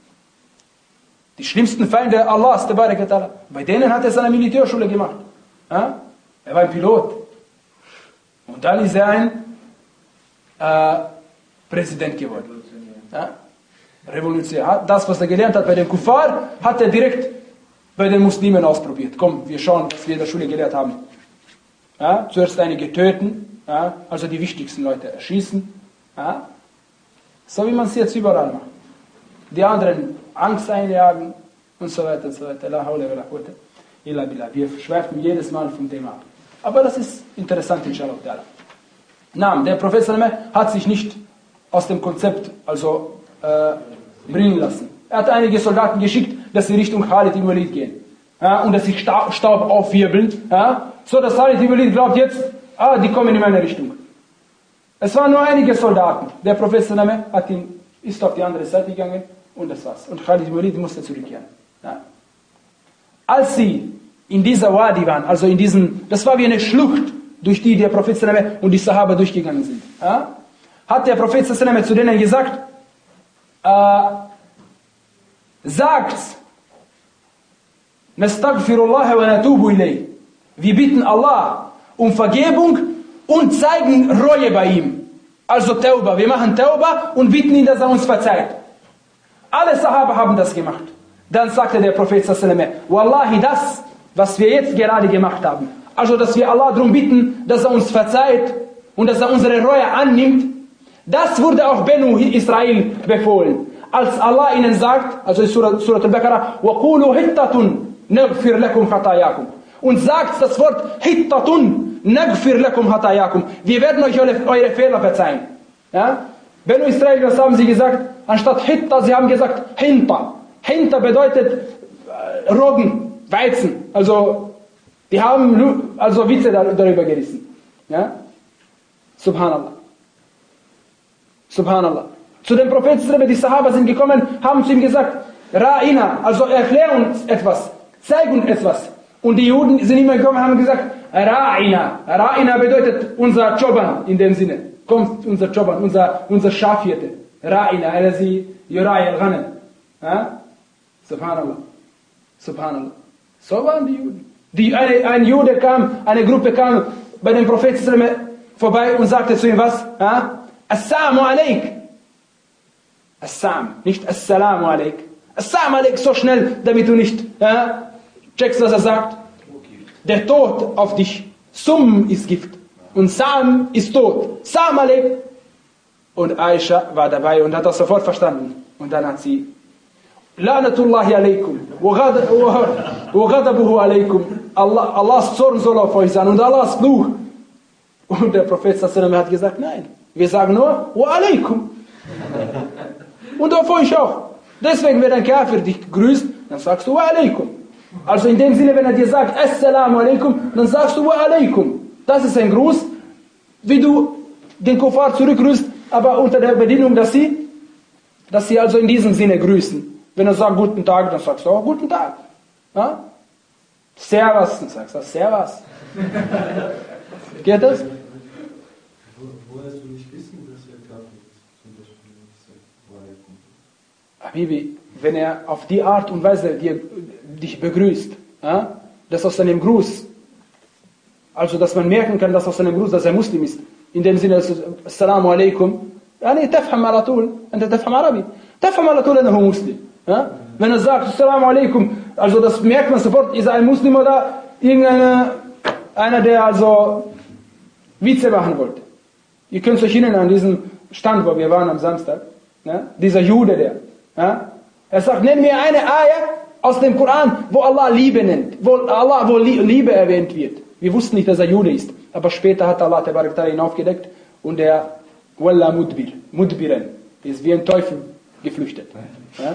Die schlimmsten Feinde Allahs, bei denen hat er seine Militärschule gemacht. Ja? Er war ein Pilot. Und dann ist er ein äh, Präsident geworden. Ja? Revolutionär. Das, was er gelernt hat bei den Kuffar, hat er direkt bei den Muslimen ausprobiert. Komm, wir schauen, was wir in der Schule gelernt haben. Ja? Zuerst einige töten, ja? Also die wichtigsten Leute erschießen. Ja? So wie man es jetzt überall macht. Die anderen Angst einjagen und so weiter und so weiter. La hawla wa la quwwata illa billah. Wir schweifen jedes Mal vom Thema ab. Aber das ist interessant, inshallah. Na, der Prophet hat sich nicht aus dem Konzept also äh, bringen lassen. Er hat einige Soldaten geschickt, dass sie Richtung Khalid ibn Walid gehen. Ja, und dass sie Staub, Staub aufwirbeln. Ja, so dass Khalid ibn Walid glaubt jetzt, ah, die kommen in meine Richtung. Es waren nur einige Soldaten. Der Prophet hat ihn, ist auf die andere Seite gegangen und das war's. Und Khalid ibn Walid musste zurückkehren. Ja. Als sie in dieser Wadi waren, also in diesen, das war wie eine Schlucht, durch die der Prophet und die Sahaba durchgegangen sind. Ja, hat der Prophet zu denen gesagt, äh, sagt, Nastaghfirullah wa natubu ilayh. Wir bitten Allah um Vergebung und zeigen Reue bei ihm. Also Tauba, wir machen Tauba und bitten ihn, dass er uns verzeiht. Alle Sahaba haben das gemacht. Dann sagte der Prophet sallallahu alaihi wasallam, Wallahi, das, was wir jetzt gerade gemacht haben, also dass wir Allah darum bitten, dass er uns verzeiht und dass er unsere Reue annimmt, das wurde auch Benu Israel befohlen. Als Allah ihnen sagt, also in Surah, Surah Al-Baqarah, وَقُولُوا حِتَّةٌ نَغْفِرْ لَكُمْ خَطَايَاكُمْ, und sagt das Wort Hittatun, Nagfir lakum hatayakum. Wir werden euch eure, eure Fehler verzeihen. Ja? Benu Israel, was haben sie gesagt? Anstatt Hitta, sie haben gesagt Hinta. Hinta bedeutet äh, Roggen, Weizen. Also, die haben also Witze darüber gerissen. Ja? Subhanallah. Subhanallah. Zu dem Propheten, die Sahaba sind gekommen, haben zu ihm gesagt, Ra'ina, also erklär uns etwas, zeig uns etwas. Und die Juden sind immer gekommen und haben gesagt, Ra'ina. Ra'ina bedeutet unser Choban in dem Sinne. Kommt unser Choban, unser, unser Schafhirte. Ra'ina, alazi yurai al-ghanam. Subhanallah. Subhanallah. So waren die Juden. Die, eine, ein Jude kam, eine Gruppe kam bei dem Propheten vorbei und sagte zu ihm was? Assalamu alaik. Assam, nicht Assalamu alaik. Assalamu alaik, so schnell, damit du nicht ja, checkst, was er sagt. Der Tod auf dich. Sum ist Gift. Und Sam ist Tod. Salam alaik. Und Aisha war dabei und hat das sofort verstanden. Und dann hat sie La'natullahi alaikum. Wa ghadabuhu alaikum. Allah, Allahs Zorn soll auf euch sein. Und Allahs Fluch. Und der Prophet sallallahu hat gesagt, nein. Wir sagen nur, wa alaikum. Und auf euch auch. Deswegen, wenn ein Kafir dich grüßt, dann sagst du wa alaikum. Also in dem Sinne, wenn er dir sagt, Assalamu alaikum, dann sagst du wa alaikum. Das ist ein Gruß, wie du den Kuffar zurückgrüßt, aber unter der Bedingung, dass sie, dass sie also in diesem Sinne grüßen. Wenn er sagt guten Tag, dann sagst du auch guten Tag. Ja? Servus, dann sagst du Servus. Geht das? Woher du nicht wissen, dass er Kafir ist? Habibi, wenn er auf die Art und Weise dir, dich begrüßt, ja, das aus seinem Gruß, also dass man merken kann, dass aus seinem Gruß, dass er Muslim ist, in dem Sinne, Assalamu alaikum, يعني تفهم على طول أنت تفهم عربي تفهم على طول أنه مسلم. Ja? Wenn er sagt Assalamu alaikum, also das merkt man sofort, ist er ein Muslim oder irgendeiner, einer, der also Witze machen wollte. Ihr könnt euch erinnern an diesen Stand, wo wir waren am Samstag, ja? Dieser Jude, der, ja? Er sagt, nenn mir eine Ayah aus dem Koran, wo Allah Liebe nennt, wo Allah, wo Liebe erwähnt wird. Wir wussten nicht, dass er Jude ist, aber später hat Allah ihn aufgedeckt und er Walla Mudbir, Mudbiren, ist wie ein Teufel geflüchtet. Ja?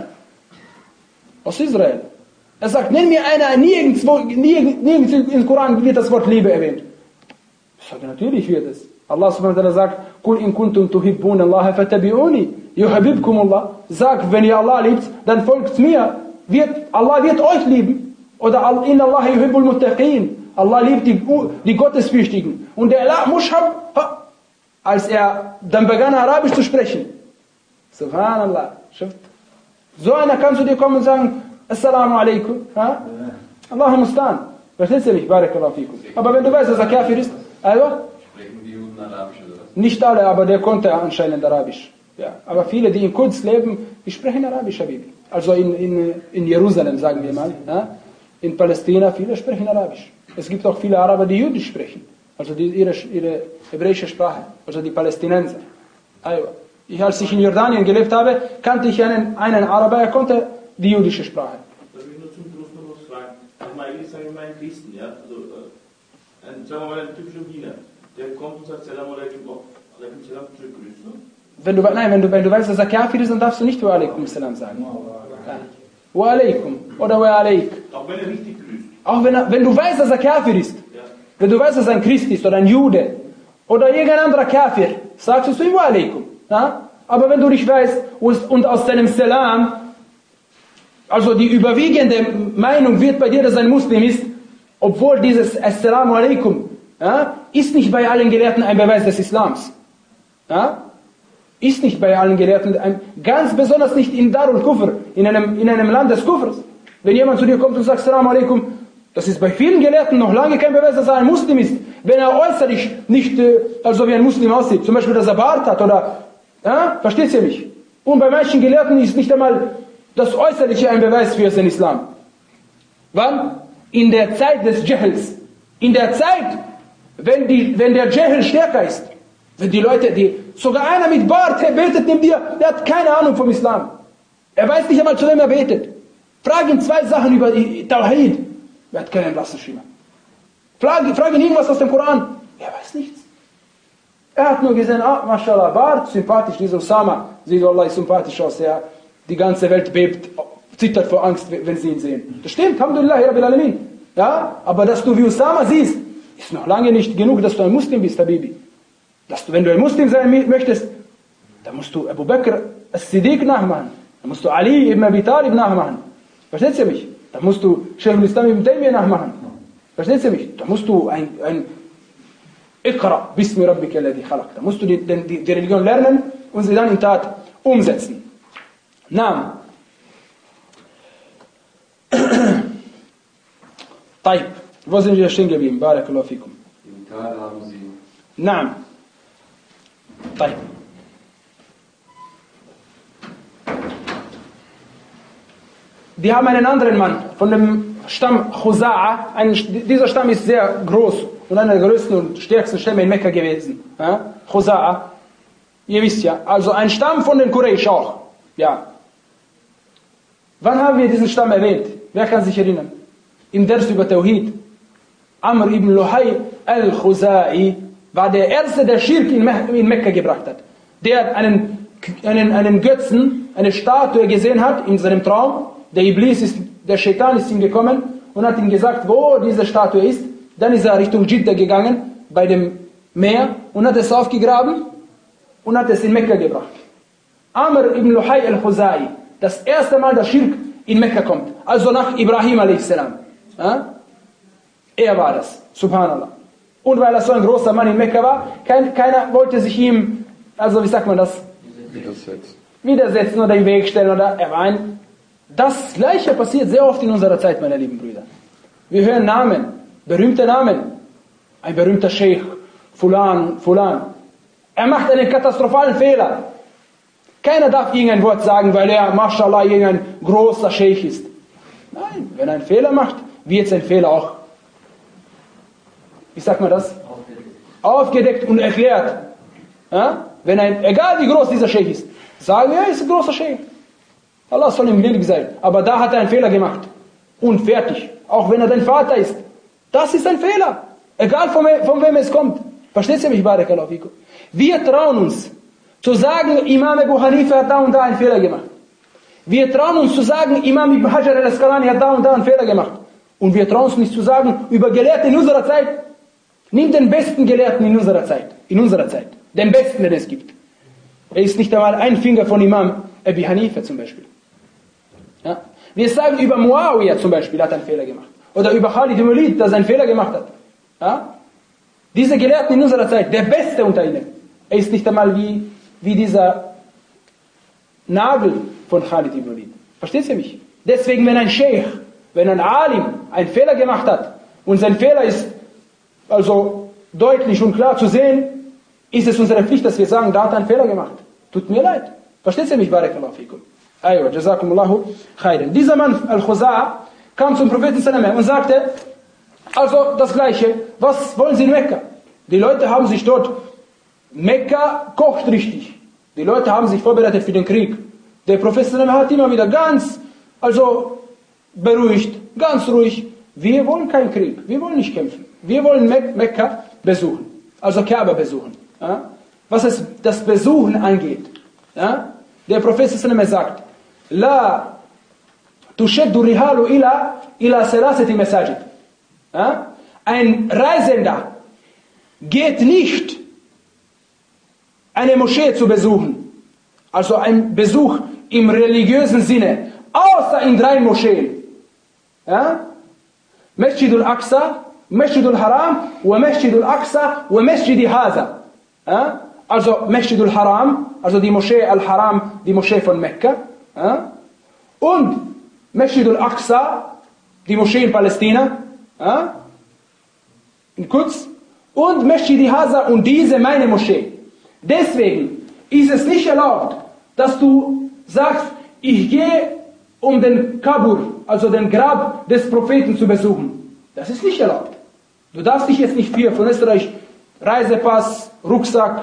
Aus Israel. Er sagt, nenn mir eine, nirgendwo, nirgends, nirgends im Koran wird das Wort Liebe erwähnt. Ich sage, natürlich wird es. Allah subhanahu wa ta'ala sagt, Kul in kuntum tuhibbun Allah fatabi'uni, yuhabibkum Allah. Sag, wenn ihr Allah liebt, dann folgt mir. Wird, Allah wird euch lieben. Oder Inna Allah yuhibbul muttaqin. Allah liebt die, die Gottesfürchtigen. Und der Allah Mushab, als er dann begann, Arabisch zu sprechen. Subhanallah. So einer kann zu dir kommen und sagen, Assalamu alaikum. Ha? Allahumma stan. Verstehst du mich? Barakallahu fikum. Aber wenn du weißt, dass er Kafir ist, also, sprechen die Juden Arabisch oder was? Nicht alle, aber der konnte anscheinend Arabisch. Ja. Aber viele, die in Quds leben, die sprechen Arabisch, Habibi. Also in, in, in Jerusalem, sagen wir mal. Ja? In Palästina, viele sprechen Arabisch. Es gibt auch viele Araber, die Jüdisch sprechen. Also die, ihre, ihre hebräische Sprache. Also die Palästinenser. Also, ich, als ich in Jordanien gelebt habe, kannte ich einen, einen Araber, er konnte die jüdische Sprache. Da will ich nur zum Schluss noch was fragen. Also eigentlich sagen wir mal einen Christen, ja? Also, äh, ein, sagen wir mal ein typischer Wiener, der kommt und sagt Salam alaikum, alaikum salam, zurückgrüßen. Wenn du, nein, wenn du, wenn du weißt, dass er Kafir ist, dann darfst du nicht wa alaikum salam sagen. Ja. Wa alaikum oder wa alaik. Auch wenn er richtig grüßt. Auch wenn, er, wenn du weißt, dass er Kafir ist. Ja. Wenn du weißt, dass er ein Christ ist oder ein Jude oder irgendein anderer Kafir, sagst du zu ihm wa alaikum. Ja? Aber wenn du nicht weißt und aus deinem Salam, also die überwiegende Meinung wird bei dir, dass er ein Muslim ist, obwohl dieses Assalamu alaikum, ja, ist nicht bei allen Gelehrten ein Beweis des Islams. Ja? Ist nicht bei allen Gelehrten, ein, ganz besonders nicht in Darul Kufr, in einem, in einem Land des Kufrs. Wenn jemand zu dir kommt und sagt Assalamu alaikum, Das ist bei vielen Gelehrten noch lange kein Beweis, dass er ein Muslim ist, wenn er äußerlich nicht, äh, also wie ein Muslim aussieht. Zum Beispiel, dass er Bart hat oder, ja, versteht ihr mich? Und bei manchen Gelehrten ist nicht einmal das Äußerliche ein Beweis für den Islam. Wann? In der Zeit des Jahls. In der Zeit, wenn, die, wenn der Jahl stärker ist. Wenn die Leute, die, sogar einer mit Bart, der betet neben dir, der hat keine Ahnung vom Islam. Er weiß nicht einmal, zu wem er betet. Frag ihn zwei Sachen über Tawhid. Er hat keinen blassen Schimmer. Frag, frag ihn irgendwas aus dem Koran. Er weiß nichts. Er hat nur gesehen, ah, mashallah, Bart, sympathisch, dieser Osama, sieht Allah sympathisch aus, ja. Die ganze Welt bebt, zittert vor Angst, wenn sie ihn sehen. Das stimmt, Alhamdulillah, Rabbil Alamin. Ja, aber dass du wie Osama siehst, ist noch lange nicht genug, dass du ein Muslim bist, Habibi. Dass du, wenn du ein Muslim sein möchtest, dann musst du Abu Bakr as-Siddiq nachmachen. Dann musst du Ali ibn Abi Talib nachmachen. Versteht ihr mich? Dann musst du Shaykh al-Islam ibn Taymiyyah nachmachen. Versteht ihr mich? Dann musst du ein, ein Iqra bismi rabbika alladhi khalaq. Dann musst du die, die, die Religion lernen und sie dann in Tat umsetzen. Naam. Taib. Wo sind wir stehen geblieben? Barakallahu fikum. Im Tal haben sie. Naam. Taib. Die haben einen anderen Mann von dem Stamm Khuza'a. Ein, dieser Stamm ist sehr groß und einer der größten und stärksten Stämme in Mekka gewesen. Ja? Khuza'a. Ihr wisst ja. Also ein Stamm von den Quraysh auch. Ja. Wann haben wir diesen Stamm erwähnt? Wer kann sich erinnern? Im Ders über Tawhid. Amr ibn Luhay al-Khuza'i war der Erste, der Schirk in, Me in Mekka gebracht hat. Der einen, einen, einen Götzen, eine Statue gesehen hat in seinem Traum. Der Iblis ist, der Shaitan ist ihm gekommen und hat ihm gesagt, wo diese Statue ist. Dann ist er Richtung Jidda gegangen, bei dem Meer, und hat es aufgegraben und hat es in Mekka gebracht. Amr ibn Luhay al-Khuza'i, das erste Mal, dass Schirk in Mekka kommt. Also nach Ibrahim a s. Ja? Er war das, subhanallah. Und weil er so ein großer Mann in Mekka war, kein, keiner wollte sich ihm, also wie sagt man das? Widersetzen. Widersetzen oder im Weg stellen. Oder er war ein. Das Gleiche passiert sehr oft in unserer Zeit, meine lieben Brüder. Wir hören Namen, berühmte Namen. Ein berühmter Sheikh, Fulan, Fulan. Er macht einen katastrophalen Fehler. Keiner darf irgendein Wort sagen, weil er, mashallah, irgendein großer Sheikh ist. Nein, wenn er einen Fehler macht, wird sein Fehler auch, wie sagt man das? Aufgedeckt, Aufgedeckt und erklärt. Ja? Wenn ein, egal wie groß dieser Sheikh ist, sagen wir, er ist ein großer Sheikh. Allah soll ihm gnädig sein. Aber da hat er einen Fehler gemacht. Und fertig. Auch wenn er dein Vater ist. Das ist ein Fehler. Egal von, von wem es kommt. Versteht ihr mich, Barakallahu fikum? Wir trauen uns zu sagen, Imam Abu Hanifa hat da und da einen Fehler gemacht. Wir trauen uns zu sagen, Imam Ibn Hajar al-Asqalani hat da und da einen Fehler gemacht. Und wir trauen uns nicht zu sagen, über Gelehrte in unserer Zeit, nimm den besten Gelehrten in unserer Zeit. In unserer Zeit. Den besten, den es gibt. Er ist nicht einmal ein Finger von Imam Abi Hanifa zum Beispiel. Ja? Wir sagen über Muawiyah zum Beispiel, hat einen Fehler gemacht. Oder über Khalid ibn Walid, dass er einen Fehler gemacht hat. Ja? Diese Gelehrten in unserer Zeit, der Beste unter ihnen, er ist nicht einmal wie, wie dieser Nagel von Khalid ibn Walid. Versteht ihr mich? Deswegen, wenn ein Sheikh, wenn ein Alim einen Fehler gemacht hat und sein Fehler ist also deutlich und klar zu sehen, ist es unsere Pflicht, dass wir sagen, da hat er einen Fehler gemacht. Tut mir leid. Versteht ihr mich? Barakallahu fikum. Aywa, jazakumullahu khairan. Dieser Mann, Al-Khuza'a, kam zum Propheten und sagte, also das Gleiche, was wollen Sie in Mekka? Die Leute haben sich dort, Mekka kocht richtig. Die Leute haben sich vorbereitet für den Krieg. Der Prophet hat immer wieder ganz, also beruhigt, ganz ruhig. Wir wollen keinen Krieg, wir wollen nicht kämpfen. Wir wollen Mek Mekka besuchen, also Kaaba besuchen. Ja? Was es das Besuchen angeht, ja? Der Prophet sagt, La tushaddu rihalu ila ila salasati masajid. Ja? Ein Reisender geht nicht eine Moschee zu besuchen, also ein Besuch im religiösen Sinne, außer in drei Moscheen. Ja? Masjid al-Aqsa, Masjid al-Haram, wa Masjid al-Aqsa, wa Masjid Haza. Ja? Also Masjid al-Haram, also die Moschee al-Haram, die Moschee von Mekka. Ja? Und Masjid al-Aqsa, die Moschee in Palästina. Ja? In kurz. Und Masjid Haza und diese meine Moschee. Deswegen ist es nicht erlaubt, dass du sagst, ich gehe um den Kabur, also den Grab des Propheten zu besuchen. Das ist nicht erlaubt. Du darfst dich jetzt nicht für von Österreich Reisepass, Rucksack,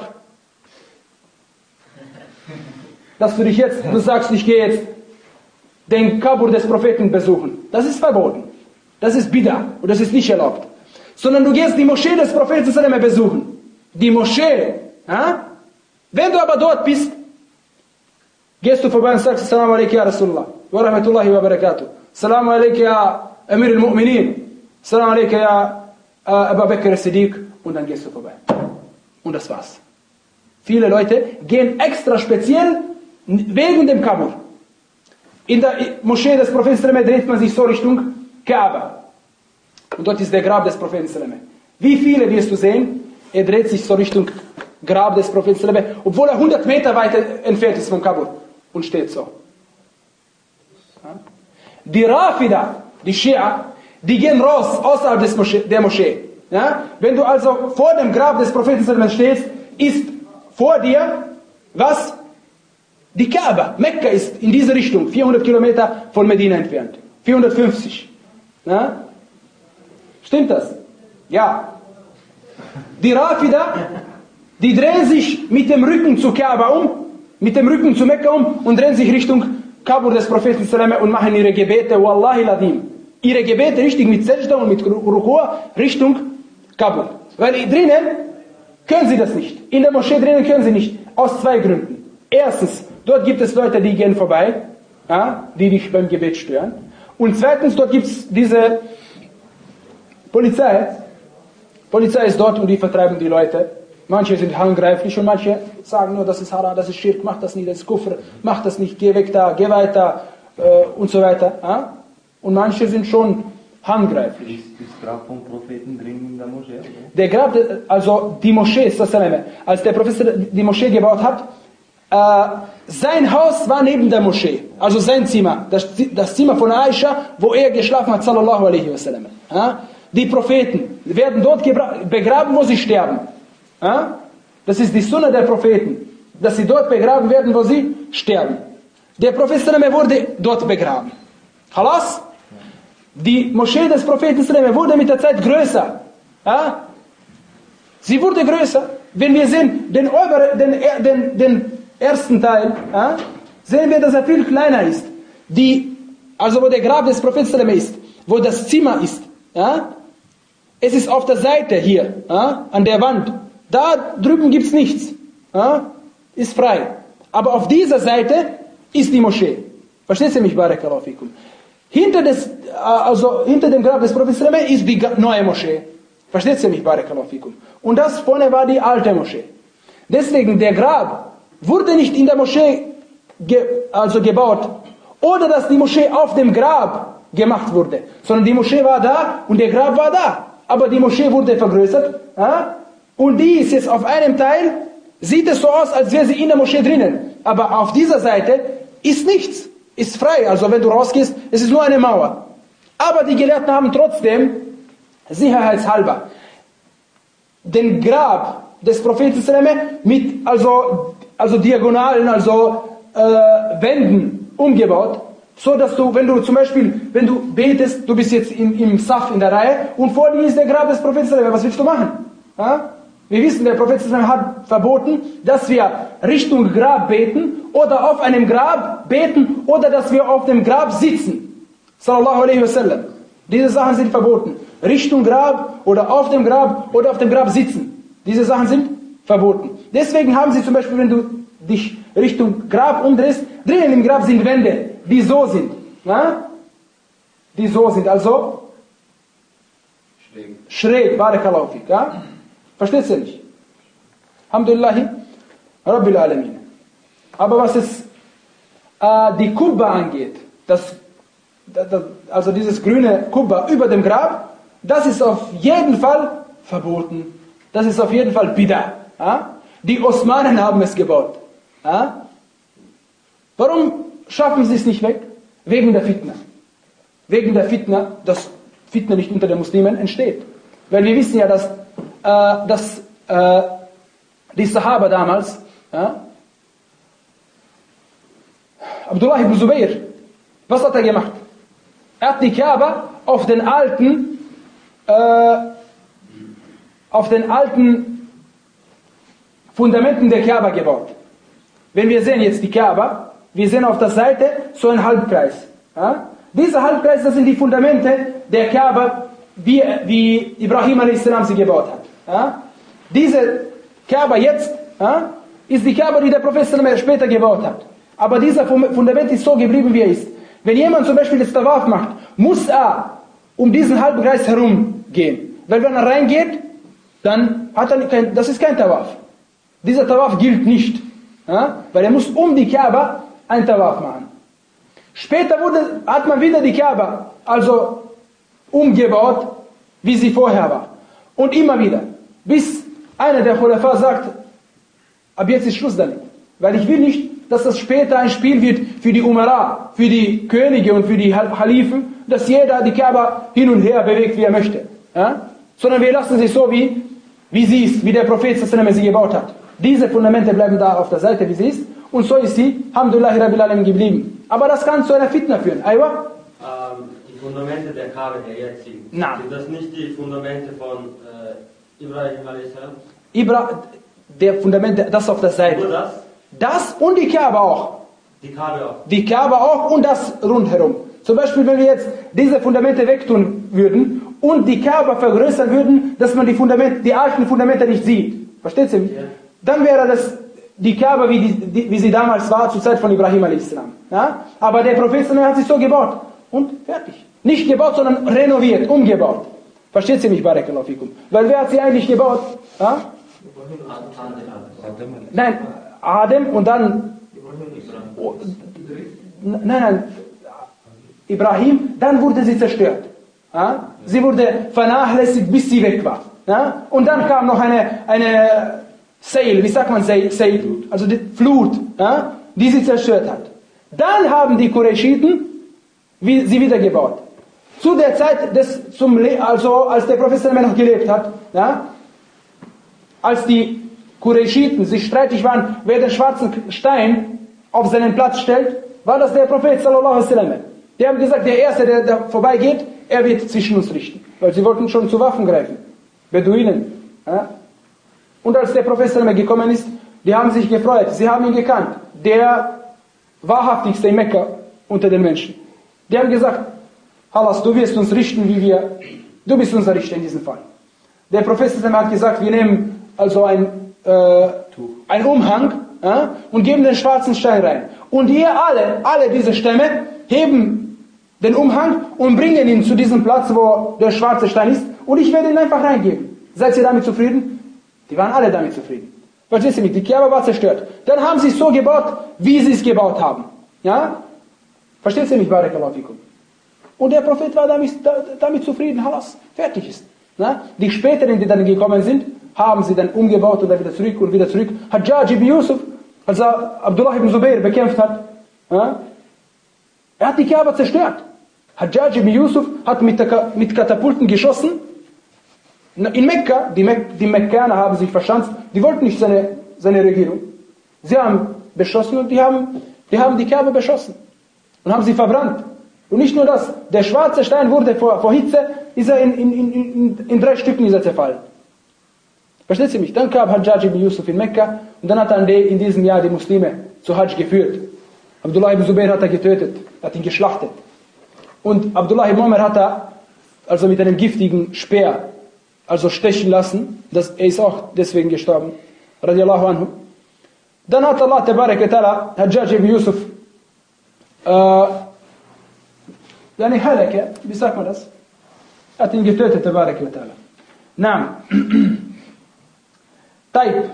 dass du dich jetzt, du sagst, ich gehe jetzt den Kabur des Propheten besuchen. Das ist verboten. Das ist Bida und das ist nicht erlaubt. Sondern du gehst die Moschee des Propheten besuchen. Die Moschee. Ja? Wenn du aber dort bist, gehst du vorbei und sagst, Assalamu alaikum ya Rasulullah, wa rahmatullahi wa barakatuh. Assalamu alaikum ya Amir al-Mu'minin. Assalamu alaikum ya uh, Abu Bakr al-Siddiq. Und dann gehst du vorbei. Und das war's. Viele Leute gehen extra speziell wegen dem Kabur. In der Moschee des Propheten dreht man sich so Richtung Kaaba. Und dort ist der Grab des Propheten. Wie viele wirst du sehen? Er dreht sich so Richtung Grab des Propheten, obwohl er hundert Meter weit entfernt ist vom Kabur. Und steht so. Die Rafida, die Schia, die gehen raus außerhalb des Moschee, der Moschee. Ja? Wenn du also vor dem Grab des Propheten stehst, ist vor dir was? Die Kaaba. Mekka ist in diese Richtung, vierhundert Kilometer von Medina entfernt. vierhundertfünfzig. Ja? Stimmt das? Ja. Die Rafida, die drehen sich mit dem Rücken zu Kaaba um, mit dem Rücken zu Mekka um und drehen sich Richtung Kabur des Propheten und machen ihre Gebete, Wallahi Ladim. Ihre Gebete richtig mit Sajda und mit Rukur Richtung Kabur. Weil drinnen können sie das nicht. In der Moschee drinnen können sie nicht. Aus zwei Gründen. Erstens, dort gibt es Leute, die gehen vorbei, ja, die dich beim Gebet stören. Und zweitens, dort gibt es diese Polizei. Polizei ist dort und die vertreiben die Leute. Manche sind handgreiflich und manche sagen nur, das ist Haram, das ist Schirk, mach das nicht, das ist Kufr, mach das nicht, geh weg da, geh weiter äh, und so weiter. Ja? Und manche sind schon handgreiflich. Ist das Grab vom Propheten drin in der Moschee? Oder? Der Grab, also die Moschee, als der Prophet die Moschee gebaut hat, äh, sein Haus war neben der Moschee, also sein Zimmer, das, das Zimmer von Aisha, wo er geschlafen hat, sallallahu alaihi wasallam. Ja? Die Propheten werden dort begraben, wo sie sterben. Ja? Das ist die Sunna der Propheten, dass sie dort begraben werden, wo sie sterben. Der Prophet wurde dort begraben. Halas? Die Moschee des Propheten wurde mit der Zeit größer. Ja? Sie wurde größer. Wenn wir sehen den, obere, den, den, den ersten Teil, ja, sehen wir, dass er viel kleiner ist. Die, also wo der Grab des Propheten ist, wo das Zimmer ist. Ja? Es ist auf der Seite hier, ja, an der Wand. Da drüben gibt es nichts. Ja? Ist frei. Aber auf dieser Seite ist die Moschee. Versteht ihr mich, Barakallahu fikum? Hinter, des, also hinter dem Grab des Propheten ist die neue Moschee. Versteht ihr mich, Barakallahu fikum? Und das vorne war die alte Moschee. Deswegen, der Grab wurde nicht in der Moschee ge, also gebaut, oder dass die Moschee auf dem Grab gemacht wurde, sondern die Moschee war da und der Grab war da. Aber die Moschee wurde vergrößert. Ja? Und die ist jetzt auf einem Teil, sieht es so aus, als wäre sie in der Moschee drinnen. Aber auf dieser Seite ist nichts. Ist frei. Also wenn du rausgehst, es ist nur eine Mauer. Aber die Gelehrten haben trotzdem, sicherheitshalber, den Grab des Propheten mit also, also Diagonalen, also äh, Wänden umgebaut, so dass du, wenn du zum Beispiel, wenn du betest, du bist jetzt im, im Saf in der Reihe und vor dir ist der Grab des Propheten, was willst du machen? Ja? Wir wissen, der Prophet hat verboten, dass wir Richtung Grab beten oder auf einem Grab beten oder dass wir auf dem Grab sitzen. Sallallahu alaihi wasallam. Diese Sachen sind verboten. Richtung Grab oder auf dem Grab oder auf dem Grab sitzen. Diese Sachen sind verboten. Deswegen haben sie zum Beispiel, wenn du dich Richtung Grab umdrehst, drinnen im Grab sind Wände, die so sind. Ja? Die so sind, also schräg, schräg Barakallahu fik. Ja? Versteht ihr nicht? Alhamdulillahi Rabbil Alamin. Aber was es äh, die Kubba angeht, das, das, also dieses grüne Kubba über dem Grab, das ist auf jeden Fall verboten. Das ist auf jeden Fall Bid'ah. Ja? Die Osmanen haben es gebaut. Ja? Warum schaffen sie es nicht weg? Wegen der Fitna. Wegen der Fitna, dass Fitna nicht unter den Muslimen entsteht. Weil wir wissen ja, dass, äh, dass äh, die Sahaba damals, ja, Abdullah ibn Zubayr, was hat er gemacht? Er hat die Kaaba auf den alten, äh, auf den alten Fundamenten der Kaaba gebaut. Wenn wir sehen jetzt die Kaaba, wir sehen auf der Seite so einen Halbkreis. Ja? Dieser Halbkreis, das sind die Fundamente der Kaaba, wie, wie Ibrahim a s. sie gebaut hat. Ja? Diese Kaaba jetzt, ja, ist die Kaaba, die der Prophet später gebaut hat. Aber dieser Fundament ist so geblieben, wie er ist. Wenn jemand zum Beispiel das Tawaf macht, muss er um diesen Halbkreis herum gehen. Weil wenn er reingeht, dann hat er kein, das ist kein Tawaf. Dieser Tawaf gilt nicht. Ja? Weil er muss um die Kaaba ein Tawaf machen. Später wurde, hat man wieder die Kaaba also umgebaut, wie sie vorher war. Und immer wieder. Bis einer der Khulafa sagt, ab jetzt ist Schluss damit. Weil ich will nicht, dass das später ein Spiel wird für die Umara, für die Könige und für die Halifen, dass jeder die Kaaba hin und her bewegt, wie er möchte. Ja? Sondern wir lassen sie so, wie, wie sie ist, wie der Prophet sie gebaut hat. Diese Fundamente bleiben da auf der Seite, wie sie ist. Und so ist sie, Alhamdulillah Rabbil Alamin, geblieben. Aber das kann zu einer Fitna führen. Aywa? Ähm, die Fundamente der Kaaba, der jetzigen, Na. sind das nicht die Fundamente von äh, Ibrahim a s? Ibra, der Fundamente, das auf der Seite. Nur das? Das und die Kaaba auch. Die Kaaba auch. Die Kaaba auch und das rundherum. Zum Beispiel, wenn wir jetzt diese Fundamente wegtun würden und die Kaaba vergrößern würden, dass man die Fundamente, die alten Fundamente nicht sieht. Versteht ihr? Ja. Dann wäre das die Kaaba, wie, die, die, wie sie damals war, zur Zeit von Ibrahim a s. Ja? Aber der Prophet hat sich so gebaut. Und fertig. Nicht gebaut, sondern renoviert, umgebaut. Versteht ihr mich, Barakallahu fikum? Weil wer hat sie eigentlich gebaut? Ja? Nein, Adam und dann... Oh, nein, nein. Ibrahim, dann wurde sie zerstört. Ja? Sie wurde vernachlässigt, bis sie weg war. Ja? Und dann kam noch eine... eine Sail, wie sagt man Sail? Sail? Also die Flut, ja, die sie zerstört hat. Dann haben die Qurayshiten sie wieder gebaut. Zu der Zeit, des, zum, also als der Prophet noch gelebt hat, ja, als die Qurayshiten sich streitig waren, wer den schwarzen Stein auf seinen Platz stellt, war das der Prophet sallallahu alaihi wasallam. Die haben gesagt, der Erste, der da vorbeigeht, er wird zwischen uns richten. Weil sie wollten schon zu Waffen greifen. Beduinen. Ja. Und als der Prophet gekommen ist, die haben sich gefreut. Sie haben ihn gekannt. Der wahrhaftigste in Mekka unter den Menschen. Die haben gesagt, Hallas, du wirst uns richten, wie wir, du bist unser Richter in diesem Fall. Der Prophet hat gesagt, wir nehmen also ein, äh, ein Umhang äh, und geben den schwarzen Stein rein. Und ihr alle, alle diese Stämme, heben den Umhang und bringen ihn zu diesem Platz, wo der schwarze Stein ist. Und ich werde ihn einfach reingeben. Seid ihr damit zufrieden? Die waren alle damit zufrieden. Verstehst du mich? Die Kaaba war zerstört. Dann haben sie es so gebaut, wie sie es gebaut haben. Ja? Verstehst du mich? Barakallahu fikum. Und der Prophet war damit, damit zufrieden, Halas, fertig ist. Ja? Die späteren, die dann gekommen sind, haben sie dann umgebaut und dann wieder zurück und wieder zurück. Hajjaj ibn Yusuf, als er Abdullah ibn Zubayr bekämpft hat, ja? Er hat die Kaaba zerstört. Hajjaj ibn Yusuf hat mit, mit Katapulten geschossen. In Mekka, die, Mek die Mekkaner haben sich verschanzt, die wollten nicht seine, seine Regierung. Sie haben beschossen und die haben die, haben die Kaaba beschossen und haben sie verbrannt. Und nicht nur das, der schwarze Stein wurde vor, vor Hitze, ist er in, in, in, in, in drei Stücken ist er zerfallen. Versteht ihr mich? Dann kam Hajjaj ibn Yusuf in Mekka und dann hat er in diesem Jahr die Muslime zu Hajj geführt. Abdullah ibn Zubayr hat er getötet, hat ihn geschlachtet. Und Abdullah ibn Umar hat er also mit einem giftigen Speer also stechen lassen, das, er ist auch deswegen gestorben, radiallahu anhu. Dann hat Allah tabarak wa ta'ala Hajjaj ibn Yusuf äh, yani halaka, wie sagt man das? Er hat ihn getötet, tabarak wa ta'ala. Naam. Taib.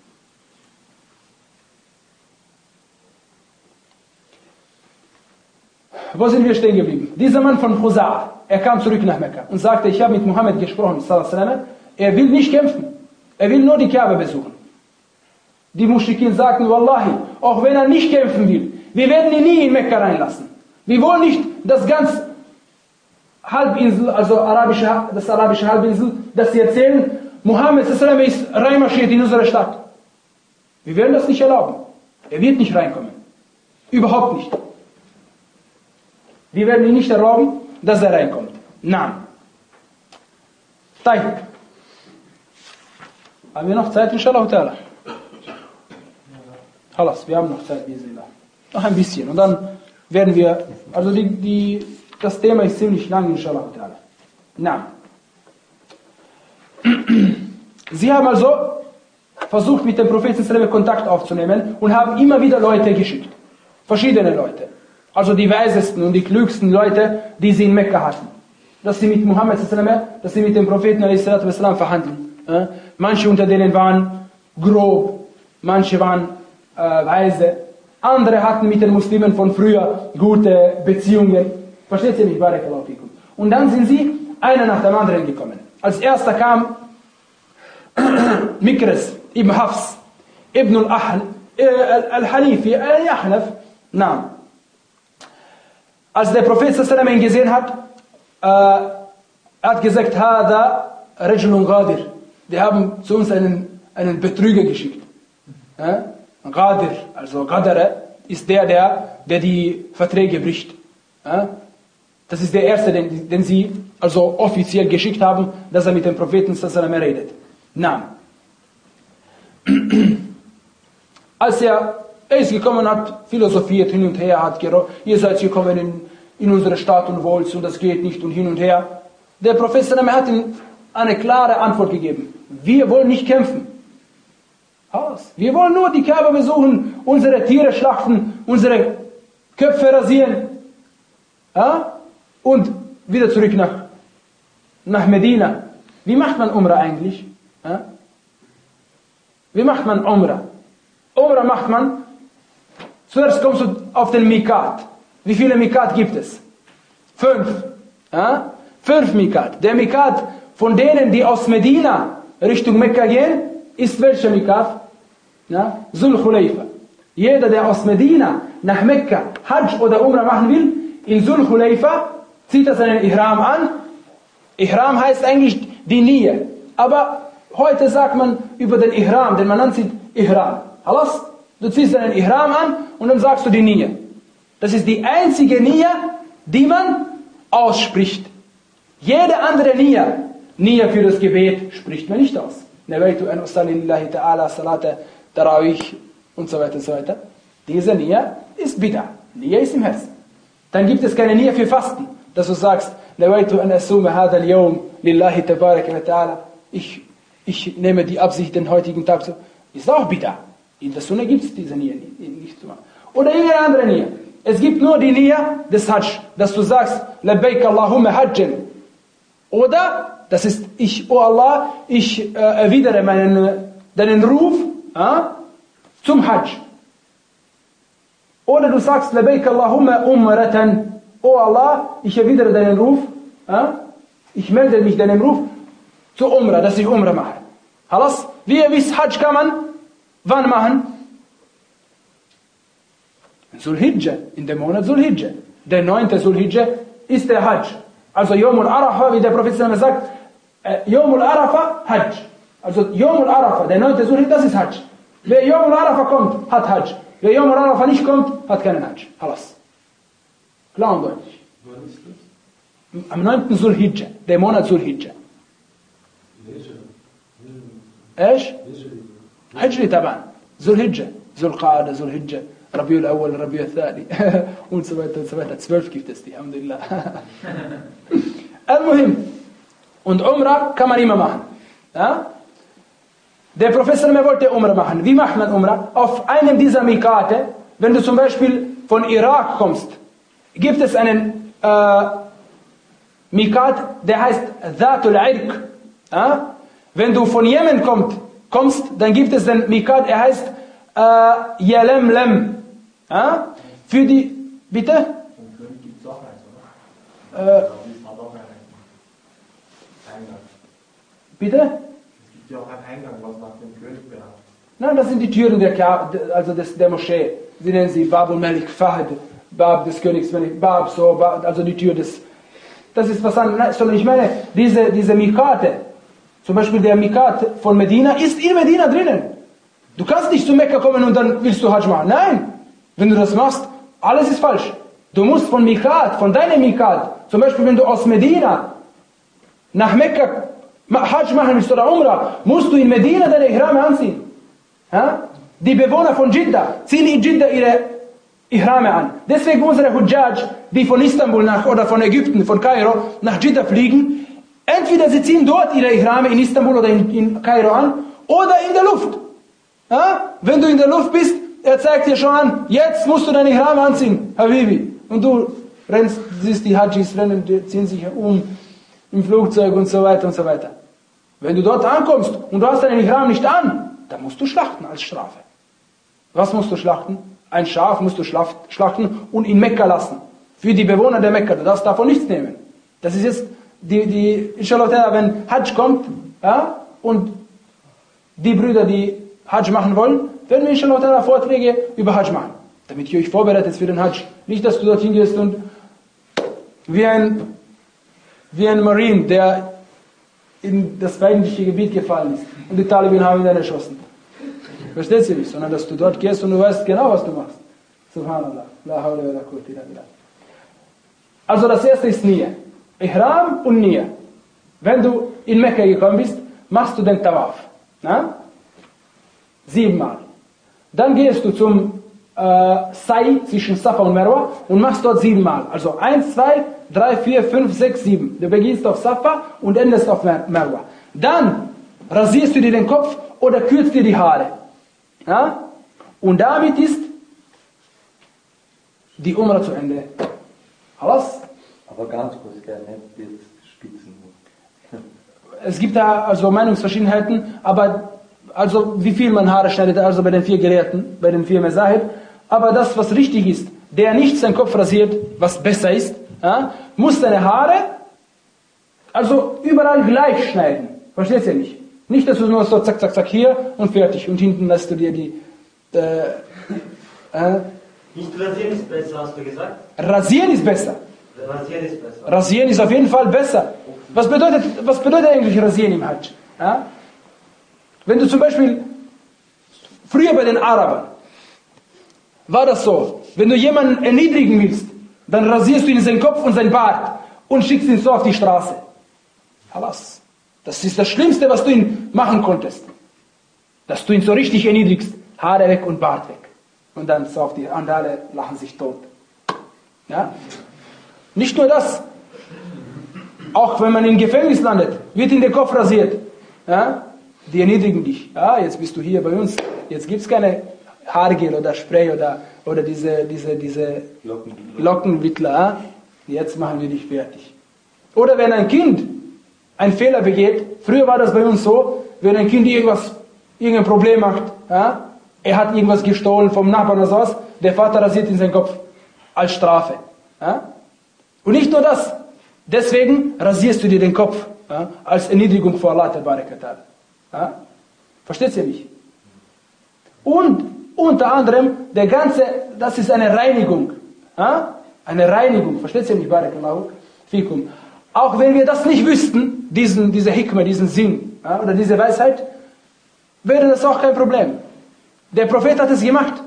Wo sind wir stehen geblieben? Dieser Mann von Khuza'a, er kam zurück nach Mekka und sagte, ich habe mit Mohammed gesprochen, er will nicht kämpfen, er will nur die Kaaba besuchen. Die Muschrikin sagten, Wallahi, auch wenn er nicht kämpfen will, wir werden ihn nie in Mekka reinlassen. Wir wollen nicht, dass ganz Halbinsel, also arabische, das arabische Halbinsel, dass sie erzählen, Mohammed ist reinmarschiert in unsere Stadt. Wir werden das nicht erlauben. Er wird nicht reinkommen. Überhaupt nicht. Wir werden ihn nicht erlauben, dass er reinkommt. Nein. Taib. Haben wir noch Zeit, inshallah ta'ala? Halas, wir haben noch Zeit, bismillah. Noch ein bisschen. Und dann werden wir, also die, die, das Thema ist ziemlich lang, inshallah ta'ala. Nein. Sie haben also versucht, mit dem Propheten Kontakt aufzunehmen und haben immer wieder Leute geschickt. Verschiedene Leute. Also die weisesten und die klügsten Leute, die sie in Mekka hatten. Dass sie mit Muhammad, dass sie mit dem Propheten verhandeln. Manche unter denen waren grob, manche waren äh, weise. Andere hatten mit den Muslimen von früher gute Beziehungen. Versteht ihr mich? Barakallahu fikum. Und dann sind sie einer nach dem anderen gekommen. Als erster kam Mikres ibn Hafs ibn al-Hanifi al-Yahnaf. Na. Als der Prophet sallallahu ihn gesehen hat, äh, er hat gesagt, Hada Rajulun Ghadir. Die haben zu uns einen, einen Betrüger geschickt. Ja? Ghadir, also Ghadara, ist der, der, der die Verträge bricht. Ja? Das ist der erste, den, den sie also offiziell geschickt haben, dass er mit dem Propheten sallallahu redet. Na. Als er, er ist gekommen, hat philosophiert hin und her, hat gesagt, ihr seid gekommen in, in unsere Stadt und wollt und das geht nicht und hin und her. Der Prophet hat ihm eine klare Antwort gegeben. Wir wollen nicht kämpfen. Wir wollen nur die Kaaba besuchen, unsere Tiere schlachten, unsere Köpfe rasieren. Ja? Und wieder zurück nach, nach Medina. Wie macht man Umrah eigentlich? Ja? Wie macht man Umrah? Umrah macht man, zuerst kommst du auf den Mikat. Wie viele Mikat gibt es? Fünf. Ja? Fünf Mikat. Der Mikat von denen, die aus Medina Richtung Mekka gehen, ist welcher Mikat? Ja? Zul Khulayfa. Jeder, der aus Medina nach Mekka Hajj oder Umrah machen will, in Zul Khulayfa zieht er seinen Ihram an. Ihram heißt eigentlich die Niyyah. Aber heute sagt man über den Ihram, denn man nennt sie Ihram. Alles? Du ziehst deinen Ihram an und dann sagst du die Niyyah. Das ist die einzige Niyyah, die man ausspricht. Jede andere Niyyah, Niyyah für das Gebet, spricht man nicht aus. Nawaitu an usalli lillahi ta'ala salata tarawih und so weiter und so weiter. Diese Niyyah ist Bid'ah. Niyyah ist im Herzen. Dann gibt es keine Niyyah für Fasten, dass du sagst, Nawaitu an asuma hadha al-yawm lillahi tabaraka wa ta'ala. Ich, ich nehme die Absicht, den heutigen Tag zu. Ist auch Bid'ah. In der Sunna gibt es diese Niyyah nicht zu machen. Oder irgendeine andere Niyyah. Es gibt nur die Niyyah des Hajj, dass du sagst, Labbaik Allahumma Hajjan. Oder, das ist, ich, oh Allah, ich äh, erwidere meinen, deinen Ruf äh, zum Hajj. Oder du sagst, Labbaik Allahumma Umratan. Oh Allah, ich erwidere deinen Ruf, äh, ich melde mich deinem Ruf zu Umrah, dass ich Umrah mache. Halas? Wie ihr wisst, Hajj kann man wann machen? Zulhijjah, in dem Monat Zulhijjah. Der neunte Zulhijjah ist der Hajj. Also Yom al-Arafa, wie der Prophet sagt, äh, Yom al-Arafa, Hajj. Also Yom al-Arafa, der neunte Zulhijjah, das ist Hajj. Wer Yom al-Arafa kommt, hat Hajj. Wer Yom al-Arafa nicht kommt, hat keinen Hajj. Alles. Klar und deutlich. Wann ist das? Am neunten Zulhijjah, der Monat Zulhijjah. ايش؟ هجري طبعا ذو الهجة ذو القعدة ذو الهجة ربيع الأول ربيع الثاني und so weiter und so weiter. Zwölf gibt es die, Alhamdulillah. Al-Muhim. Und Umrah kann man immer machen. Ja? Der Professor mir wollte Umrah machen. Wie macht man Umrah? Auf einem dieser Mikate, wenn du zum Beispiel von Irak kommst, gibt es einen äh, Mikat, der heißt Dhatul Irq. Ja? Wenn du von Jemen kommt, kommst, dann gibt es den Mikat, er heißt äh, Yalamlam. Ja? Für die, bitte? Vom König gibt es auch eins, oder? Äh, Es hat auch einen Eingang. bitte? Es gibt ja auch einen Eingang, was nach dem König benannt. Nein, das sind die Türen der, Ka also des, der Moschee. Sie nennen sie Babul Malik Fahd, Bab des Königs Malik, Bab, so, Bab, also die Tür des, das ist was anderes, sondern ich meine, diese, diese Mikate, zum Beispiel der Mikat von Medina, ist in Medina drinnen. Du kannst nicht zu Mekka kommen und dann willst du Hajj machen. Nein, wenn du das machst, alles ist falsch. Du musst von Mikat, von deinem Mikat, zum Beispiel wenn du aus Medina nach Mekka Hajj machen willst oder Umrah, musst du in Medina deine Ihrame anziehen. Ja? Die Bewohner von Jeddah ziehen in Jeddah ihre Ihrame an. Deswegen unsere Hujjaj, die von Istanbul nach, oder von Ägypten, von Kairo nach Jeddah fliegen, entweder sie ziehen dort ihre Ihrame in Istanbul oder in, in Kairo an, oder in der Luft. Ja? Wenn du in der Luft bist, er zeigt dir schon an, jetzt musst du deine Ihrame anziehen, Habibi. Und du rennst, siehst die Hajjis rennen, die ziehen sich um im Flugzeug und so weiter und so weiter. Wenn du dort ankommst und du hast deinen Ihram nicht an, dann musst du schlachten als Strafe. Was musst du schlachten? Ein Schaf musst du schlachten und in Mekka lassen. Für die Bewohner der Mekka. Du darfst davon nichts nehmen. Das ist jetzt, die, die, inshallah, wenn Hajj kommt, ja, und die Brüder, die Hajj machen wollen, werden wir inshallah Vorträge über Hajj machen. Damit ihr euch vorbereitet für den Hajj. Nicht, dass du dorthin gehst und wie ein, wie ein Marine, der in das feindliche Gebiet gefallen ist und die Taliban haben ihn dann erschossen. Verstehst du nicht? Sondern dass du dort gehst und du weißt genau, was du machst. Subhanallah. La hawla wa la quwwata illa billah. Also das erste ist Nia. Ihram und Nia. Wenn du in Mekka gekommen bist, machst du den Tawaf. Na? Siebenmal. Dann gehst du zum äh, Sai zwischen Safa und Marwa und machst dort siebenmal. Also eins, zwei, drei, vier, fünf, sechs, sieben. Du beginnst auf Safa und endest auf Marwa. Dann rasierst du dir den Kopf oder kürzt dir die Haare. Ja? Und damit ist die Umrah zu Ende. Alles? Aber ganz kurz, gerne nicht jetzt Spitzen. Es gibt da also Meinungsverschiedenheiten, aber also wie viel man Haare schneidet, also bei den vier Gelehrten, bei den vier Mezahib. Aber das, was richtig ist, der nicht seinen Kopf rasiert, was besser ist, ja, muss seine Haare also überall gleich schneiden. Verstehst du nicht? Nicht, dass du nur so zack, zack, zack hier und fertig und hinten lässt du dir die... Äh, äh, Nicht rasieren ist besser, hast du gesagt? Rasieren ist besser. Rasieren ist besser. Rasieren ist auf jeden Fall besser. Was bedeutet, was bedeutet eigentlich Rasieren im Hajj? Ja? Wenn du zum Beispiel, früher bei den Arabern, war das so, wenn du jemanden erniedrigen willst, dann rasierst du ihn seinen Kopf und seinen Bart und schickst ihn so auf die Straße. Halas. Das ist das Schlimmste, was du ihn machen konntest. Dass du ihn so richtig erniedrigst. Haare weg und Bart weg. Und dann so auf die, und alle lachen sich tot. Ja? Nicht nur das. Auch wenn man im Gefängnis landet, wird in den Kopf rasiert. Ja? Die erniedrigen dich. Ja, jetzt bist du hier bei uns. Jetzt gibt es keine Haargel oder Spray oder, oder diese, diese, diese Lockenwickler. Ja? Jetzt machen wir dich fertig. Oder wenn ein Kind einen Fehler begeht, früher war das bei uns so, wenn ein Kind irgendwas, irgendein Problem macht, ja? Er hat irgendwas gestohlen vom Nachbarn oder sowas, der Vater rasiert in seinen Kopf als Strafe. Ja? Und nicht nur das, deswegen rasierst du dir den Kopf, ja? Als Erniedrigung vor Allah Tabarakatal. Ja? Versteht ihr mich? Und unter anderem, der ganze, das ist eine Reinigung. Ja? Eine Reinigung, versteht ihr mich? Barakallahu fikum. Auch wenn wir das nicht wüssten, diesen, diese Hikmah, diesen Sinn, ja? Oder diese Weisheit, wäre das auch kein Problem. Der Prophet hat es gemacht.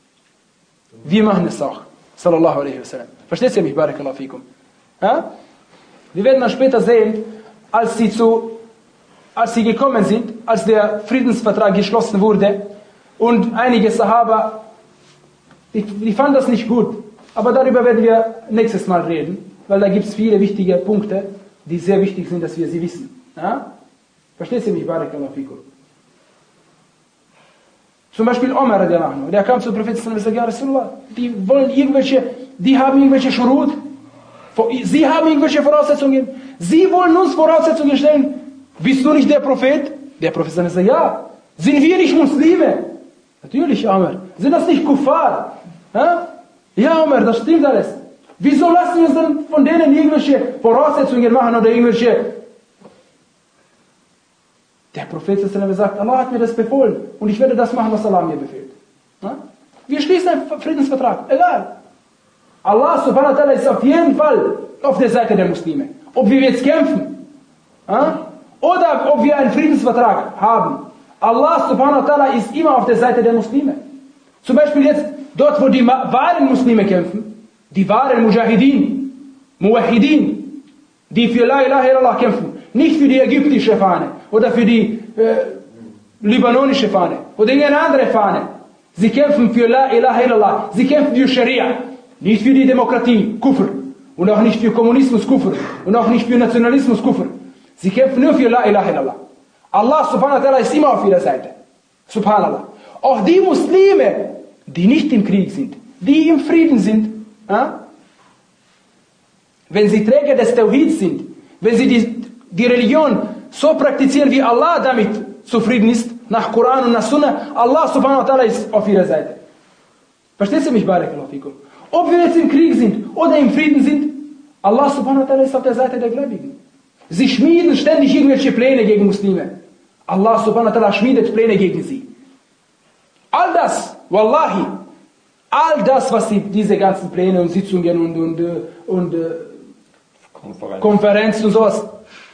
Wir machen es auch. Sallallahu alaihi wasallam. Versteht ihr mich? Barakallahu fikum. Ja? Wir werden dann später sehen, als sie zu Als sie gekommen sind, als der Friedensvertrag geschlossen wurde und einige Sahaba, die, die fanden das nicht gut. Aber darüber werden wir nächstes Mal reden, weil da gibt es viele wichtige Punkte, die sehr wichtig sind, dass wir sie wissen. Ja? Versteht ihr mich? Barakallahu fikum. Zum Beispiel Omar radiallahu anhu, der kam zu Propheten und sagte, ja Rasulullah, die wollen irgendwelche, die haben irgendwelche Schurut, sie haben irgendwelche Voraussetzungen, sie wollen uns Voraussetzungen stellen. Bist du nicht der Prophet? Der Prophet sagt, ja. Sind wir nicht Muslime? Natürlich, Omar. Sind das nicht Kuffar? Ja, ja Omar, das stimmt alles. Wieso lassen wir uns dann von denen irgendwelche Voraussetzungen machen oder irgendwelche... Der Prophet sagt, Allah hat mir das befohlen und ich werde das machen, was Allah mir befiehlt. Ja? Wir schließen einen Friedensvertrag. Egal. Allah subhanahu wa ta'ala ist auf jeden Fall auf der Seite der Muslime. ob wir jetzt kämpfen, ja? Oder ob wir einen Friedensvertrag haben. Allah subhanahu wa ta'ala ist immer auf der Seite der Muslime. Zum Beispiel jetzt dort, wo die wahren Muslime kämpfen, die wahren Mujahideen, Muwahideen, die für La ilaha illallah kämpfen, nicht für die ägyptische Fahne oder für die äh, libanonische Fahne oder irgendeine andere Fahne. Sie kämpfen für La ilaha illallah, sie kämpfen für Scharia, nicht für die Demokratie, Kufr, und auch nicht für Kommunismus, Kufr, und auch nicht für Nationalismus, Kufr. Sie kämpfen nur für La ilaha illallah. Allah subhanahu wa ta'ala ist immer auf ihrer Seite. Subhanallah. Auch die Muslime, die nicht im Krieg sind, die im Frieden sind, äh? wenn sie Träger des Tawhid sind, wenn sie die, die Religion so praktizieren, wie Allah damit zufrieden ist, nach Koran und nach Sunnah, Allah subhanahu wa ta'ala ist auf ihrer Seite. Verstehst du mich, Barakallahu fikum? Ob wir jetzt im Krieg sind oder im Frieden sind, Allah subhanahu wa ta'ala ist auf der Seite der Gläubigen. Sie schmieden ständig irgendwelche Pläne gegen Muslime. Allah subhanahu wa ta'ala schmiedet Pläne gegen sie. All das, wallahi, all das, was sie, diese ganzen Pläne und Sitzungen und, und, und, und Konferenz. Konferenzen und sowas,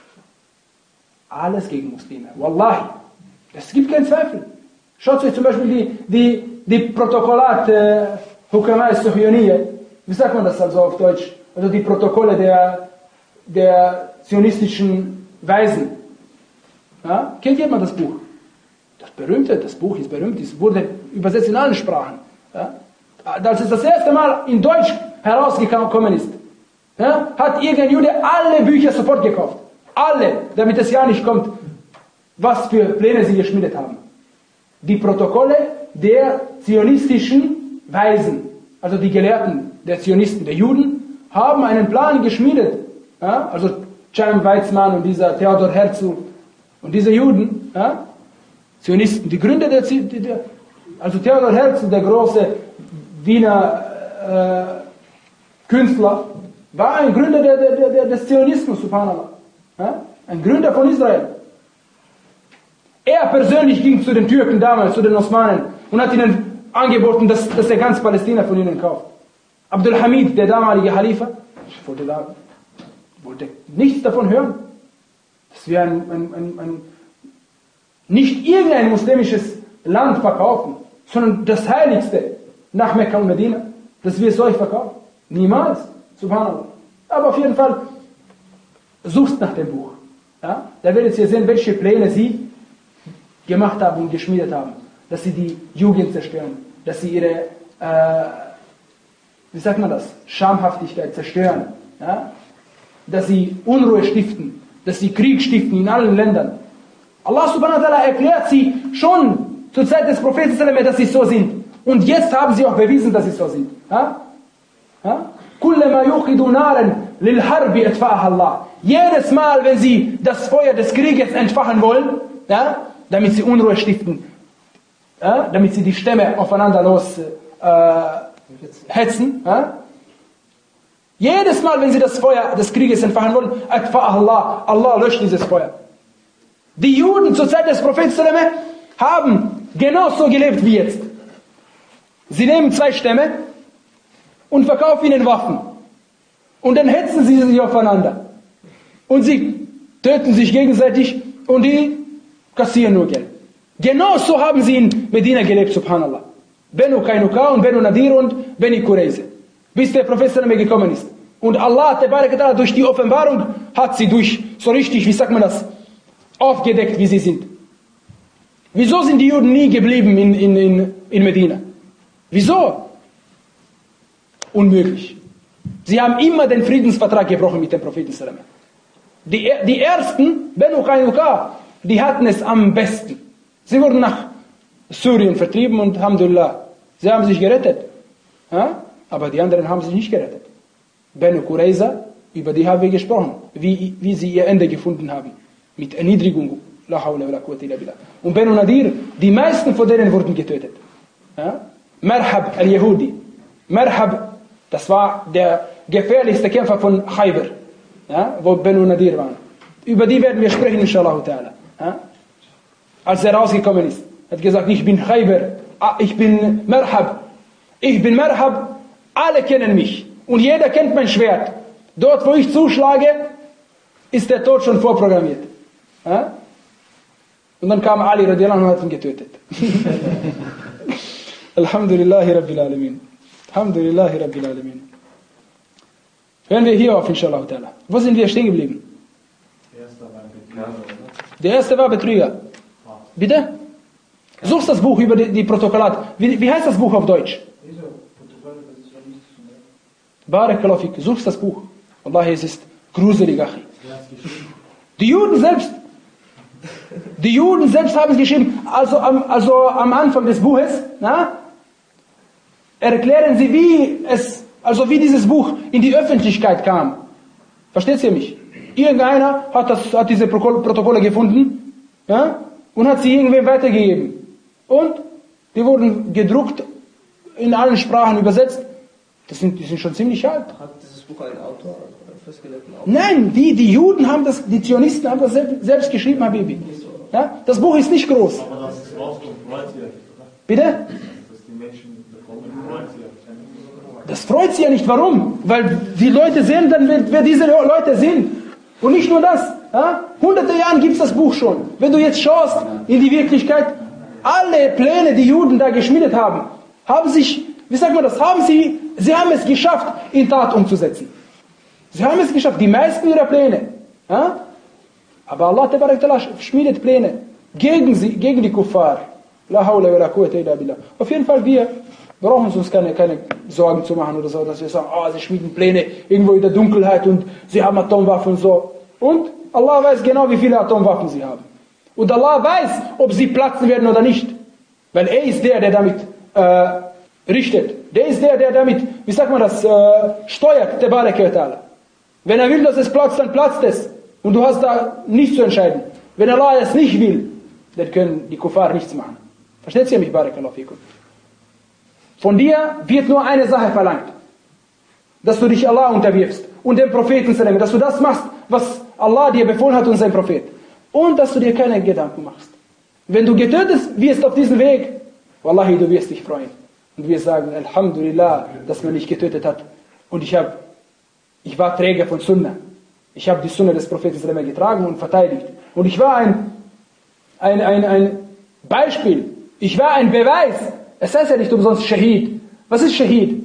alles gegen Muslime. Wallahi. Es gibt keinen Zweifel. Schaut euch zum Beispiel die, die, die Protokollat äh, Hukama Suhyoniyya, wie sagt man das also auf Deutsch? Also die Protokolle der, der zionistischen Weisen. Ja? Kennt jemand das Buch? Das berühmte, das Buch ist berühmt, es wurde übersetzt in allen Sprachen. Ja? Als es das erste Mal in Deutsch herausgekommen ist, ja, hat irgendein Jude alle Bücher sofort gekauft. Alle, damit es ja nicht kommt, was für Pläne sie geschmiedet haben. Die Protokolle der zionistischen Weisen, also die Gelehrten der Zionisten, der Juden, haben einen Plan geschmiedet. Ja, also Chaim Weizmann und dieser Theodor Herzl und diese Juden, ja, Zionisten, die Gründer der, der also Theodor Herzl, der große Wiener äh, Künstler, war ein Gründer der, der, der, des Zionismus, subhanallah. Ja, ein Gründer von Israel. Er persönlich ging zu den Türken damals, zu den Osmanen, und hat ihnen angeboten, dass, dass er ganz Palästina von ihnen kauft. Abdul Hamid, der damalige Khalifa, wollte, da, wollte nichts davon hören. Dass wir ein, ein, ein, ein, nicht irgendein muslimisches Land verkaufen, sondern das Heiligste nach Mekka und Medina, dass wir es euch verkaufen. Niemals. Subhanallah. Aber auf jeden Fall, sucht nach dem Buch. Ja? Da werdet ihr sehen, welche Pläne sie gemacht haben und geschmiedet haben. Dass sie die Jugend zerstören. Dass sie ihre, äh, wie sagt man das, Schamhaftigkeit zerstören. Ja? Dass sie Unruhe stiften. Dass sie Krieg stiften in allen Ländern. Allah subhanahu wa ta'ala erklärt sie schon zur Zeit des Propheten, dass sie so sind. Und jetzt haben sie auch bewiesen, dass sie so sind. Ja? Ja? كلما يوقدوا نارا للحرب اطفأها الله. Jedes Mal, wenn sie das Feuer des Krieges entfachen wollen, ja, damit sie Unruhe stiften, ja, damit sie die Stämme aufeinander los äh, hetzen, ja. Jedes Mal, wenn sie das Feuer des Krieges entfachen wollen, اطفأها Allah, Allah löscht dieses Feuer. Die Juden zur Zeit des Propheten haben genauso gelebt wie jetzt. Sie nehmen zwei Stämme und verkaufen ihnen Waffen. Und dann hetzen sie sich aufeinander. Und sie töten sich gegenseitig und die kassieren nur Geld. Genau so haben sie in Medina gelebt, subhanallah. Benu Kainuka und Benu Nadir und Beni Qurayze. Bis der Prophet gekommen ist. Und Allah durch die Offenbarung hat sie durch, so richtig, wie sagt man das, aufgedeckt, wie sie sind. Wieso sind die Juden nie geblieben in, in, in, in Medina? Wieso? Unmöglich. Sie haben immer den Friedensvertrag gebrochen mit dem Propheten. Die, die ersten, Benu Qainuqa, die hatten es am besten. Sie wurden nach Syrien vertrieben und Alhamdulillah, sie haben sich gerettet. Ja? Aber die anderen haben sich nicht gerettet. Benu Qurayza, über die haben wir gesprochen, wie, wie sie ihr Ende gefunden haben. Mit Erniedrigung. La hawla wa la quwwata illa billah. Und Benu Nadir, die meisten von denen wurden getötet. Ja? Marhab al-Yahudi. Marhab, das war der gefährlichste Kämpfer von Khaybar, ja, wo Benu Nadir waren. Über die werden wir sprechen, inshallah ta'ala. Ja? Als er rausgekommen ist, hat gesagt, ich bin Khaybar, ich bin Marhab, ich bin Marhab, alle kennen mich und jeder kennt mein Schwert. Dort, wo ich zuschlage, ist der Tod schon vorprogrammiert. Ja? Und dann kam Ali radiallahu anhu und hat ihn getötet. Alhamdulillahi Rabbil Alamin. Alhamdulillahi Rabbil Alamin. Hören wir hier auf, inshallah ta'ala. Wo sind wir stehen geblieben? Der erste war Betrüger. Bitte? Suchst das Buch über die, die Protokollat. Wie, wie heißt das Buch auf Deutsch? Barakallahu fik. Suchst das Buch. Wallahi, es ist gruselig, Achi. Die Juden selbst. Die Juden selbst haben es geschrieben. Also am, also am Anfang des Buches, na, erklären sie, wie es, also wie dieses Buch in die Öffentlichkeit kam. Versteht ihr mich? Irgendeiner hat, das, hat diese Protokolle gefunden, ja, und hat sie irgendwem weitergegeben. Und die wurden gedruckt, in allen Sprachen übersetzt. Das sind, die sind schon ziemlich alt. Hat dieses Buch einen Autor, einen festgelegten Autor? Nein, die, die Juden haben das, die Zionisten haben das selbst, selbst geschrieben, Habibi. Ja, das Buch ist nicht groß. Aber das ist rausgekommen, freut sie ja nicht, oder? Bitte? Dass die Menschen bekommen, freut sie ja nicht. Das freut sie ja nicht. Warum? Weil die Leute sehen dann, wer, wer diese Leute sind. Und nicht nur das. Ja? Hunderte Jahre gibt es das Buch schon. Wenn du jetzt schaust in die Wirklichkeit, alle Pläne, die Juden da geschmiedet haben, haben sich, wie sagt man das, haben sie, sie haben es geschafft, in Tat umzusetzen. Sie haben es geschafft, die meisten ihrer Pläne. Ja? Aber Allah schmiedet Pläne gegen sie, gegen die Kuffar. La hawla wa la quwwata illa billah. Auf jeden Fall, wir brauchen uns keine, keine Sorgen zu machen oder so, dass wir sagen, oh, sie schmieden Pläne irgendwo in der Dunkelheit und sie haben Atomwaffen und so. Und Allah weiß genau, wie viele Atomwaffen sie haben. Und Allah weiß, ob sie platzen werden oder nicht. Weil er ist der, der damit äh, richtet. Der ist der, der damit, wie sagt man das, äh, steuert, der Baraka wa ta'ala. Wenn er will, dass es platzt, dann platzt es. Und du hast da nichts zu entscheiden. Wenn Allah es nicht will, dann können die Kuffar nichts machen. Versteht ihr mich, Barakallahu fikum? Von dir wird nur eine Sache verlangt. Dass du dich Allah unterwirfst und dem Propheten, dass du das machst, was Allah dir befohlen hat und sein Prophet. Und dass du dir keine Gedanken machst. Wenn du getötet wirst auf diesem Weg, Wallahi, du wirst dich freuen. Und wir sagen, Alhamdulillah, dass man mich getötet hat. Und ich, hab, ich war Träger von Sunnah. Ich habe die Sunnah des Propheten getragen und verteidigt. Und ich war ein, ein, ein, ein Beispiel. Ich war ein Beweis. Es heißt ja nicht umsonst Shahid. Was ist Shahid?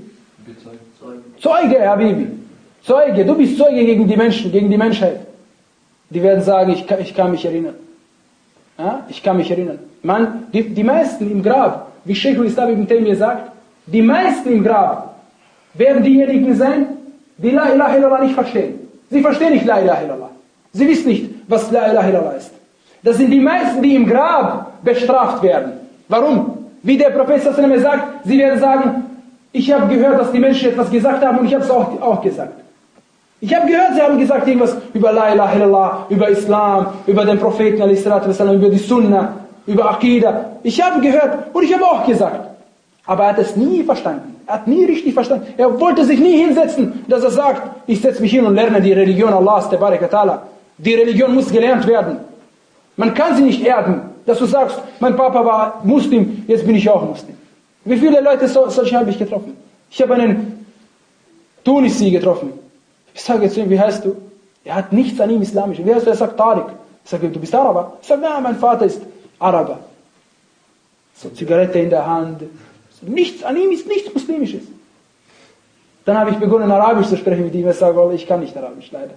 Zeuge, Habibi. Zeuge. Du bist Zeuge gegen die Menschen, gegen die Menschheit. Die werden sagen, ich kann, ich kann mich erinnern. Ja? Ich kann mich erinnern. Man, die, die meisten im Grab, wie Sheikh al-Islam ibn Taymiyyah sagt, die meisten im Grab werden diejenigen sein, die La ilaha illallah nicht verstehen. Sie verstehen nicht La ilaha illallah. Sie wissen nicht, was La ilaha illallah ist. Das sind die meisten, die im Grab bestraft werden. Warum? Wie der Prophet sagt, sie werden sagen, ich habe gehört, dass die Menschen etwas gesagt haben und ich habe es auch, auch gesagt. Ich habe gehört, sie haben gesagt irgendwas über La ilaha illallah, über Islam, über den Propheten, über die Sunnah, über Aqidah. Ich habe gehört und ich habe auch gesagt. Aber er hat es nie verstanden. Er hat nie richtig verstanden. Er wollte sich nie hinsetzen, dass er sagt, ich setze mich hin und lerne die Religion Allahs, der Baraka Ta'ala. Die Religion muss gelernt werden. Man kann sie nicht erben, dass du sagst, mein Papa war Muslim, jetzt bin ich auch Muslim. Wie viele Leute so, solche habe ich getroffen? Ich habe einen Tunisi getroffen. Ich sage jetzt, wie heißt du? Er hat nichts an ihm islamisch. Wie heißt du? Er sagt Tariq. Ich sage, du bist Araber? Ich sage, ja, mein Vater ist Araber. So, Zigarette in der Hand. Nichts, an ihm ist nichts Muslimisches. Dann habe ich begonnen, Arabisch zu sprechen mit ihm. Ich sage, ich kann nicht Arabisch, leider.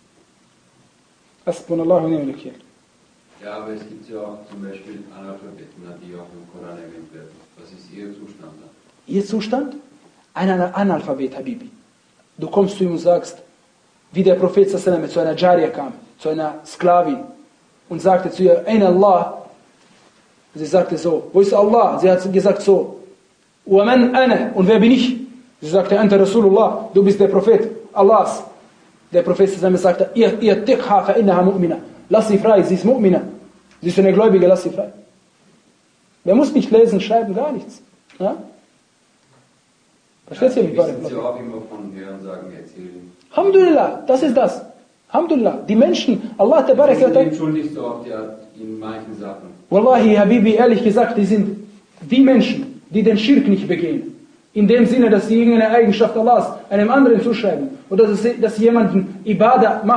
Hasbunallahu wa ni'mal wakeel. Ja, aber es gibt ja auch zum Beispiel Analphabeten, die auch im Koran erwähnt werden. Was ist ihr Zustand da? Ihr Zustand? Ein Analphabet, Habibi. Du kommst zu ihm und sagst, wie der Prophet sallam zu einer Jariya kam, zu einer Sklavin, und sagte zu ihr, Ain Allah? Sie sagte so, wo ist Allah? Sie hat gesagt so, وَمَنْ أَنَا? Und wer bin ich? Sie sagte, Anta Rasulullah, du bist der Prophet Allahs. Der Prophet sallam sagte, Irtiqha fa innaha mu'mina. Lass sie frei, sie ist Mu'mina. Sie ist eine Gläubige, lass sie frei. Wer muss nicht lesen, schreiben, gar nichts. Ja? Versteht ihr mich? Sie wissen auch immer von Hörensagen erzählen. Alhamdulillah, das ist das. Alhamdulillah, die Menschen, Allah te baraka. Sie sind entschuldigt auch in manchen Sachen. Wallahi, Habibi, ehrlich gesagt, die sind die Menschen, die den Schirk nicht begehen. In dem Sinne, dass sie irgendeine Eigenschaft Allahs einem anderen zuschreiben. Oder dass sie, dass sie jemanden Ibadah machen,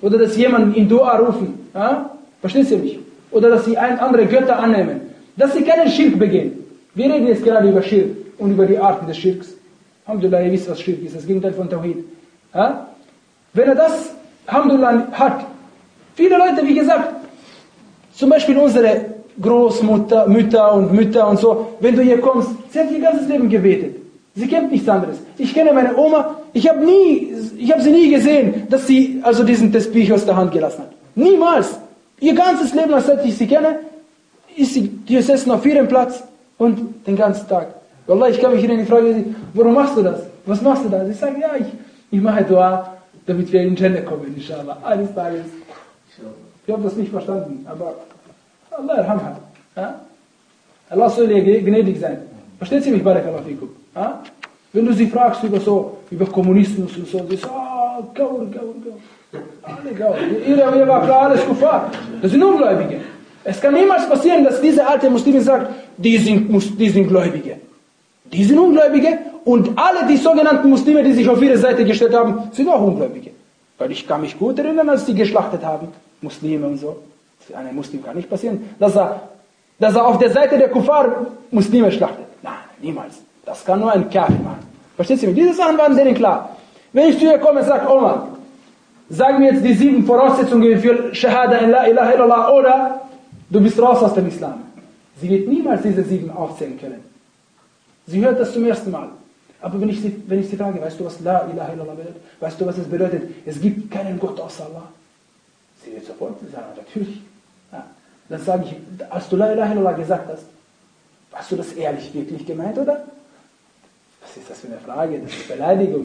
oder dass sie jemanden in Dua rufen. Ja? Verstehst du mich? Oder dass sie ein, andere Götter annehmen. Dass sie keinen Schirk begehen. Wir reden jetzt gerade über Schirk und über die Arten des Schirks. Alhamdulillah, ihr wisst, was Schirk ist, das Gegenteil von Tawhid. Ja? Wenn er das, Alhamdulillah, hat, viele Leute, wie gesagt, zum Beispiel unsere Großmutter, Mütter und Mütter und so, wenn du hier kommst, sie hat ihr ganzes Leben gebetet. Sie kennt nichts anderes. Ich kenne meine Oma, ich habe nie, ich habe sie nie gesehen, dass sie also diesen Tesbih aus der Hand gelassen hat. Niemals. Ihr ganzes Leben, seit ich sie kenne, ist sie gesessen auf ihrem Platz und den ganzen Tag. Wallah, ich kann mich erinnern, die Frage, warum machst du das? Was machst du da? Ich sage, ja, ich, ich mache Dua, damit wir in den Jannah kommen, inshallah. Eines Tages. Ich habe das nicht verstanden, aber Allah erhamha. Ja? Allah soll ihr gnädig sein. Versteht sie mich, Barakallahu fikum? Ja? Wenn du sie fragst über so, über Kommunismus und so, sie sagt, ah, oh, Gaur, Gaur, Gaur. Alle Gaur. Ihre, ihr war klar, alles Kuffar. Das sind Ungläubige. Es kann niemals passieren, dass diese alte Muslime sagt, die sind, die sind Gläubige. Die sind Ungläubige und alle die sogenannten Muslime, die sich auf ihre Seite gestellt haben, sind auch Ungläubige. Weil ich kann mich gut erinnern, als die geschlachtet haben, Muslime und so. Für einen Muslim kann nicht passieren, dass er, dass er auf der Seite der Kuffar Muslime schlachtet. Nein, niemals. Das kann nur ein Kafir machen. Verstehst du mich? Diese Sachen waren denen klar. Wenn ich zu ihr komme und sage, Oma, sag mir jetzt die sieben Voraussetzungen für Shahada in La ilaha illallah oder du bist raus aus dem Islam. Sie wird niemals diese sieben aufzählen können. Sie hört das zum ersten Mal. Aber wenn ich sie, wenn ich sie frage, weißt du, was La ilaha illallah bedeutet? Weißt du, was es bedeutet? Es gibt keinen Gott außer Allah. Sie wird sofort sagen, natürlich. Ja. Dann sage ich, als du La ilaha illallah gesagt hast, hast du das ehrlich wirklich gemeint, oder? Was ist das für eine Frage? Das ist Beleidigung.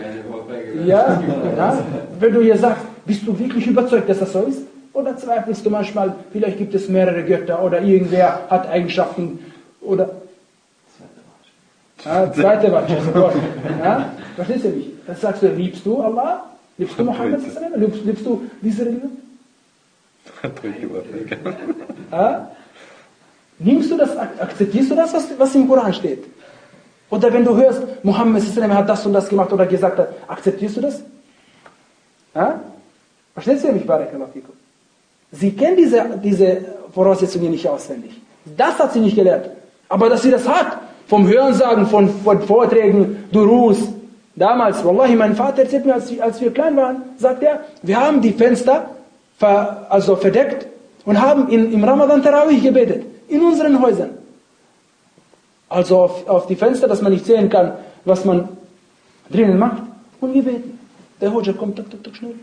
Ja, ja. Wenn du ihr sagst, bist du wirklich überzeugt, dass das so ist? Oder zweifelst du manchmal, vielleicht gibt es mehrere Götter oder irgendwer hat Eigenschaften oder... Ja, zweite Watsche. Ja, verstehst du mich? Dann sagst du, liebst du Allah? Liebst du Mohammed? Liebst, liebst du diese Religion? Ja? Nimmst du das, akzeptierst du das, was, was im Koran steht? Oder wenn du hörst, Mohammed hat das und das gemacht oder gesagt hat, akzeptierst du das? Ja? Verstehst du mich, Barakallahu fikum? Sie kennt diese, diese Voraussetzungen nicht auswendig. Das hat sie nicht gelernt. Aber dass sie das hat, vom Hörensagen, von, von Vorträgen, Durus. Damals, Wallahi, mein Vater erzählt mir, als, als wir klein waren, sagt er, wir haben die Fenster ver, also verdeckt und haben in, im Ramadan Tarawih gebetet. In unseren Häusern. Also auf, auf die Fenster, dass man nicht sehen kann, was man drinnen macht. Und wir beten. Der Hoja kommt, tak, tak, tak, schnell.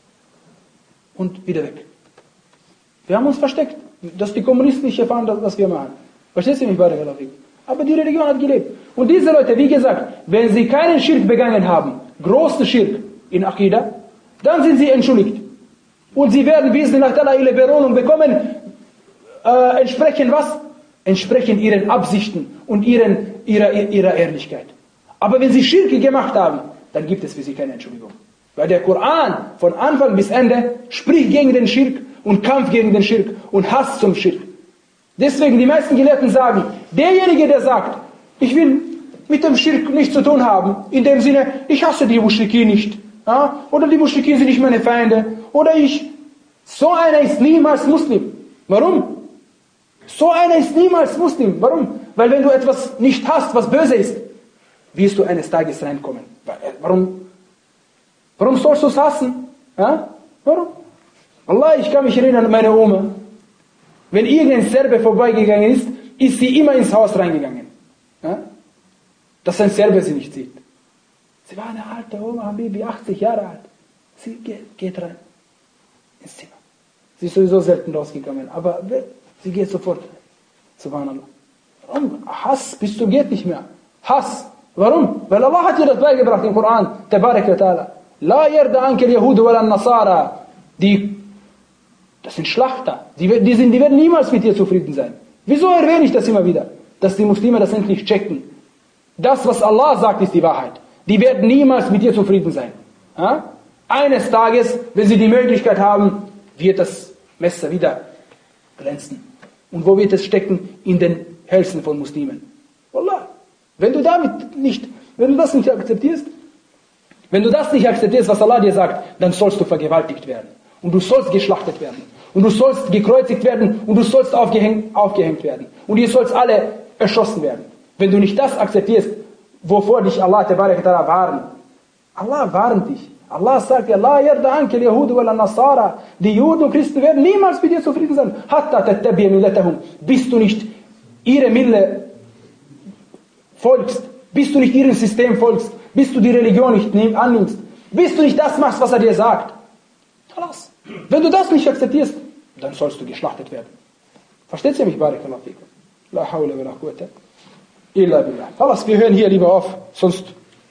Und wieder weg. Wir haben uns versteckt, dass die Kommunisten nicht erfahren, was wir machen. Verstehst du mich, Barakallahu fikum? Aber die Religion hat gelebt. Und diese Leute, wie gesagt, wenn sie keinen Schirk begangen haben, großen Schirk in Aqidah, dann sind sie entschuldigt. Und sie werden, wie sie nach Allah ihre Belohnung bekommen, äh, entsprechend was? Entsprechend ihren Absichten und ihren, ihrer, ihrer Ehrlichkeit. Aber wenn sie Schirk gemacht haben, dann gibt es für sie keine Entschuldigung. Weil der Koran von Anfang bis Ende spricht gegen den Schirk und Kampf gegen den Schirk und Hass zum Schirk. Deswegen die meisten Gelehrten sagen, derjenige, der sagt, ich will mit dem Schirk nichts zu tun haben, in dem Sinne, ich hasse die Muschrikin nicht, ja? Oder die Muschrikin sind nicht meine Feinde, oder ich, so einer ist niemals Muslim. Warum? So einer ist niemals Muslim. Warum? Weil wenn du etwas nicht hast, was böse ist, wirst du eines Tages reinkommen. Warum? Warum sollst du es hassen? Ja? Warum? Allah, ich kann mich erinnern an meine Oma. Wenn irgendein Serbe vorbeigegangen ist, ist sie immer ins Haus reingegangen. Ja? Dass ein Serbe sie nicht sieht. Sie war eine alte Oma, Habibi, achtzig Jahre alt. Sie geht, geht rein ins Zimmer. Sie ist sowieso selten rausgegangen, aber sie geht sofort rein. Subhanallah. Warum? Hass bis zum geht nicht mehr. Hass. Warum? Weil Allah hat ihr das beigebracht im Koran. Tabarak wa ta'ala. La yarda anke al-Yahudu wal Nasara. Die Das sind Schlachter. Die, die, sind, die werden niemals mit dir zufrieden sein. Wieso erwähne ich das immer wieder? Dass die Muslime das endlich checken. Das, was Allah sagt, ist die Wahrheit. Die werden niemals mit dir zufrieden sein. Ja? Eines Tages, wenn sie die Möglichkeit haben, wird das Messer wieder glänzen. Und wo wird es stecken? In den Hälsen von Muslimen. Wallah. Wenn du damit nicht, wenn du das nicht akzeptierst, Wenn du das nicht akzeptierst, was Allah dir sagt, dann sollst du vergewaltigt werden. Und du sollst geschlachtet werden. Und du sollst gekreuzigt werden. Und du sollst aufgehängt, aufgehängt werden. Und ihr sollt alle erschossen werden. Wenn du nicht das akzeptierst, wovor dich Allah ta'ala warnt. Allah warnt dich. Allah sagt ja, La yarda anke al-Yahudu wal-Nasara. Die Juden und Christen werden niemals mit dir zufrieden sein. Hatta tattabi'a millatahum. Bis du nicht ihre Mille folgst. Bis du nicht ihrem System folgst. Bis du die Religion nicht annimmst. Bis du nicht das machst, was er dir sagt. Khalas. Wenn du das nicht akzeptierst, dann sollst du geschlachtet werden. Versteht ihr mich, Barakallahu fikum? La hawla wa la quwwata illa billah. Khalas, wir hören hier lieber auf, sonst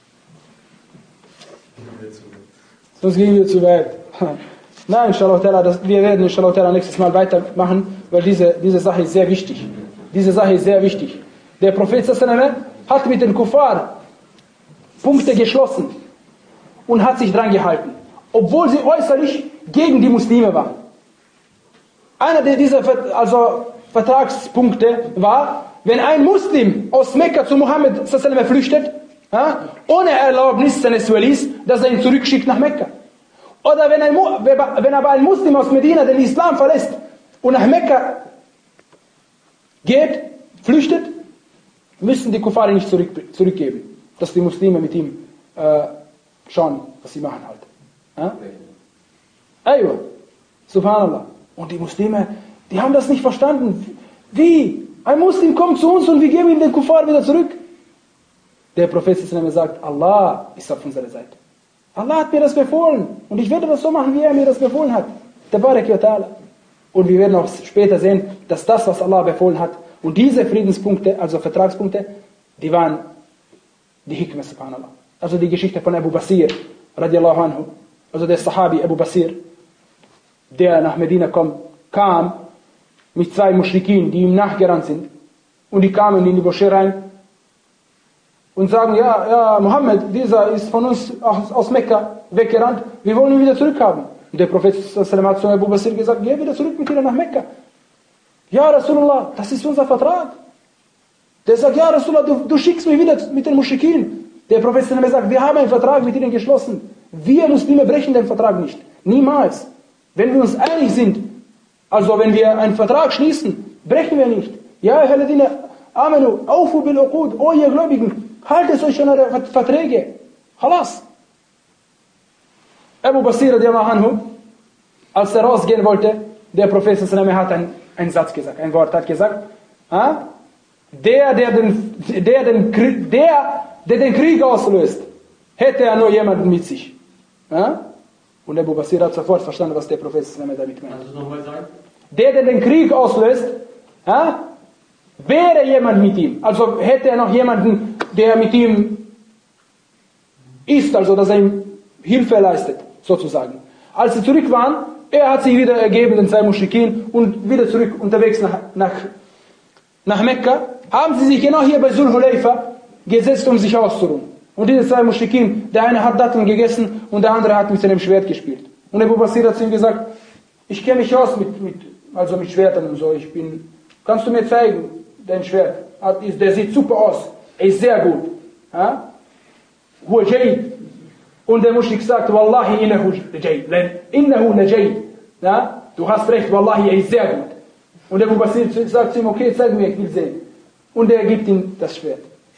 sonst gehen wir zu weit. Nein, inshallah ta'ala, das, wir werden inshallah ta'ala nächstes Mal weitermachen, weil diese, diese Sache ist sehr wichtig. Diese Sache ist sehr wichtig. Der Prophet sallallahu hat mit den Kuffar Punkte geschlossen und hat sich dran gehalten, obwohl sie äußerlich gegen die Muslime waren. Einer dieser also Vertragspunkte war, wenn ein Muslim aus Mekka zu Mohammed sallallahu flüchtet, ja, ohne Erlaubnis seines Walis, dass er ihn zurückschickt nach Mekka. Oder wenn, ein, wenn aber ein Muslim aus Medina den Islam verlässt und nach Mekka geht, flüchtet, müssen die Kuffari nicht zurück, zurückgeben, dass die Muslime mit ihm äh, schauen, was sie machen halt. Ja? Aywa, subhanallah. Und die Muslime, die haben das nicht verstanden. Wie? Ein Muslim kommt zu uns und wir geben ihm den Kuffar wieder zurück. Der Prophet sagt, Allah ist auf unserer Seite. Allah hat mir das befohlen. Und ich werde das so machen, wie er mir das befohlen hat. Tabarak wa ta'ala. Und wir werden auch später sehen, dass das, was Allah befohlen hat, und diese Friedenspunkte, also Vertragspunkte, die waren die Hikmah, subhanallah. Also die Geschichte von Abu Basir, radiallahu anhu. Also der Sahabi Abu Basir, der nach Medina kommt, kam mit zwei Muschrikin, die ihm nachgerannt sind. Und die kamen in die Moschee rein und sagen, ja, ja, Mohammed, dieser ist von uns aus, aus Mekka weggerannt, wir wollen ihn wieder zurückhaben. Und der Prophet hat zu Abu Basir gesagt, geh wieder zurück mit ihnen nach Mekka. Ja, Rasulullah, das ist unser Vertrag. Der sagt, ja, Rasulullah, du, du schickst mich wieder mit den Muschrikin. Der Prophet sagt, wir haben einen Vertrag mit ihnen geschlossen. Wir Muslime brechen den Vertrag nicht. Niemals. Wenn wir uns einig sind, also wenn wir einen Vertrag schließen, brechen wir nicht. Ja, Herr Ladine, Amenu, Aufu bil Uqud, o ihr Gläubigen, haltet euch an eure Verträge. Khalas. Abu Basir, anhu, als er rausgehen wollte, der Prophet hat einen, einen Satz gesagt, ein Wort hat gesagt, ah, der, der den, der, den, der, der den Krieg auslöst, hätte er nur jemanden mit sich. Ah? Und Abu Basir hat sofort verstanden, was der Prophet damit meint. Kannst du nochmal sagen? Der, der den Krieg auslöst, ah, wäre jemand mit ihm. Also hätte er noch jemanden, der mit ihm ist, also dass er ihm Hilfe leistet, sozusagen. Als sie zurück waren, er hat sich wieder ergeben, den zwei Muschrikin, und wieder zurück unterwegs nach, nach, nach Mekka, haben sie sich genau hier bei Zul Hulayfa gesetzt, um sich auszuruhen. Und diese zwei Muschrikin, der eine hat Datteln gegessen und der andere hat mit seinem Schwert gespielt. Und Abu Basir hat zu ihm gesagt, ich kenne mich aus mit, mit, also mit Schwertern und so, ich bin, kannst du mir zeigen, dein Schwert? Der sieht super aus, er ist sehr gut. Ja? Und der Muschrik sagt, Wallahi innahu jayd, innahu jayd. Ja? Du hast recht, Wallahi, er ist sehr gut. Und Abu Basir sagt zu ihm, okay, zeig mir, ich will sehen. Und er gibt ihm das Schwert.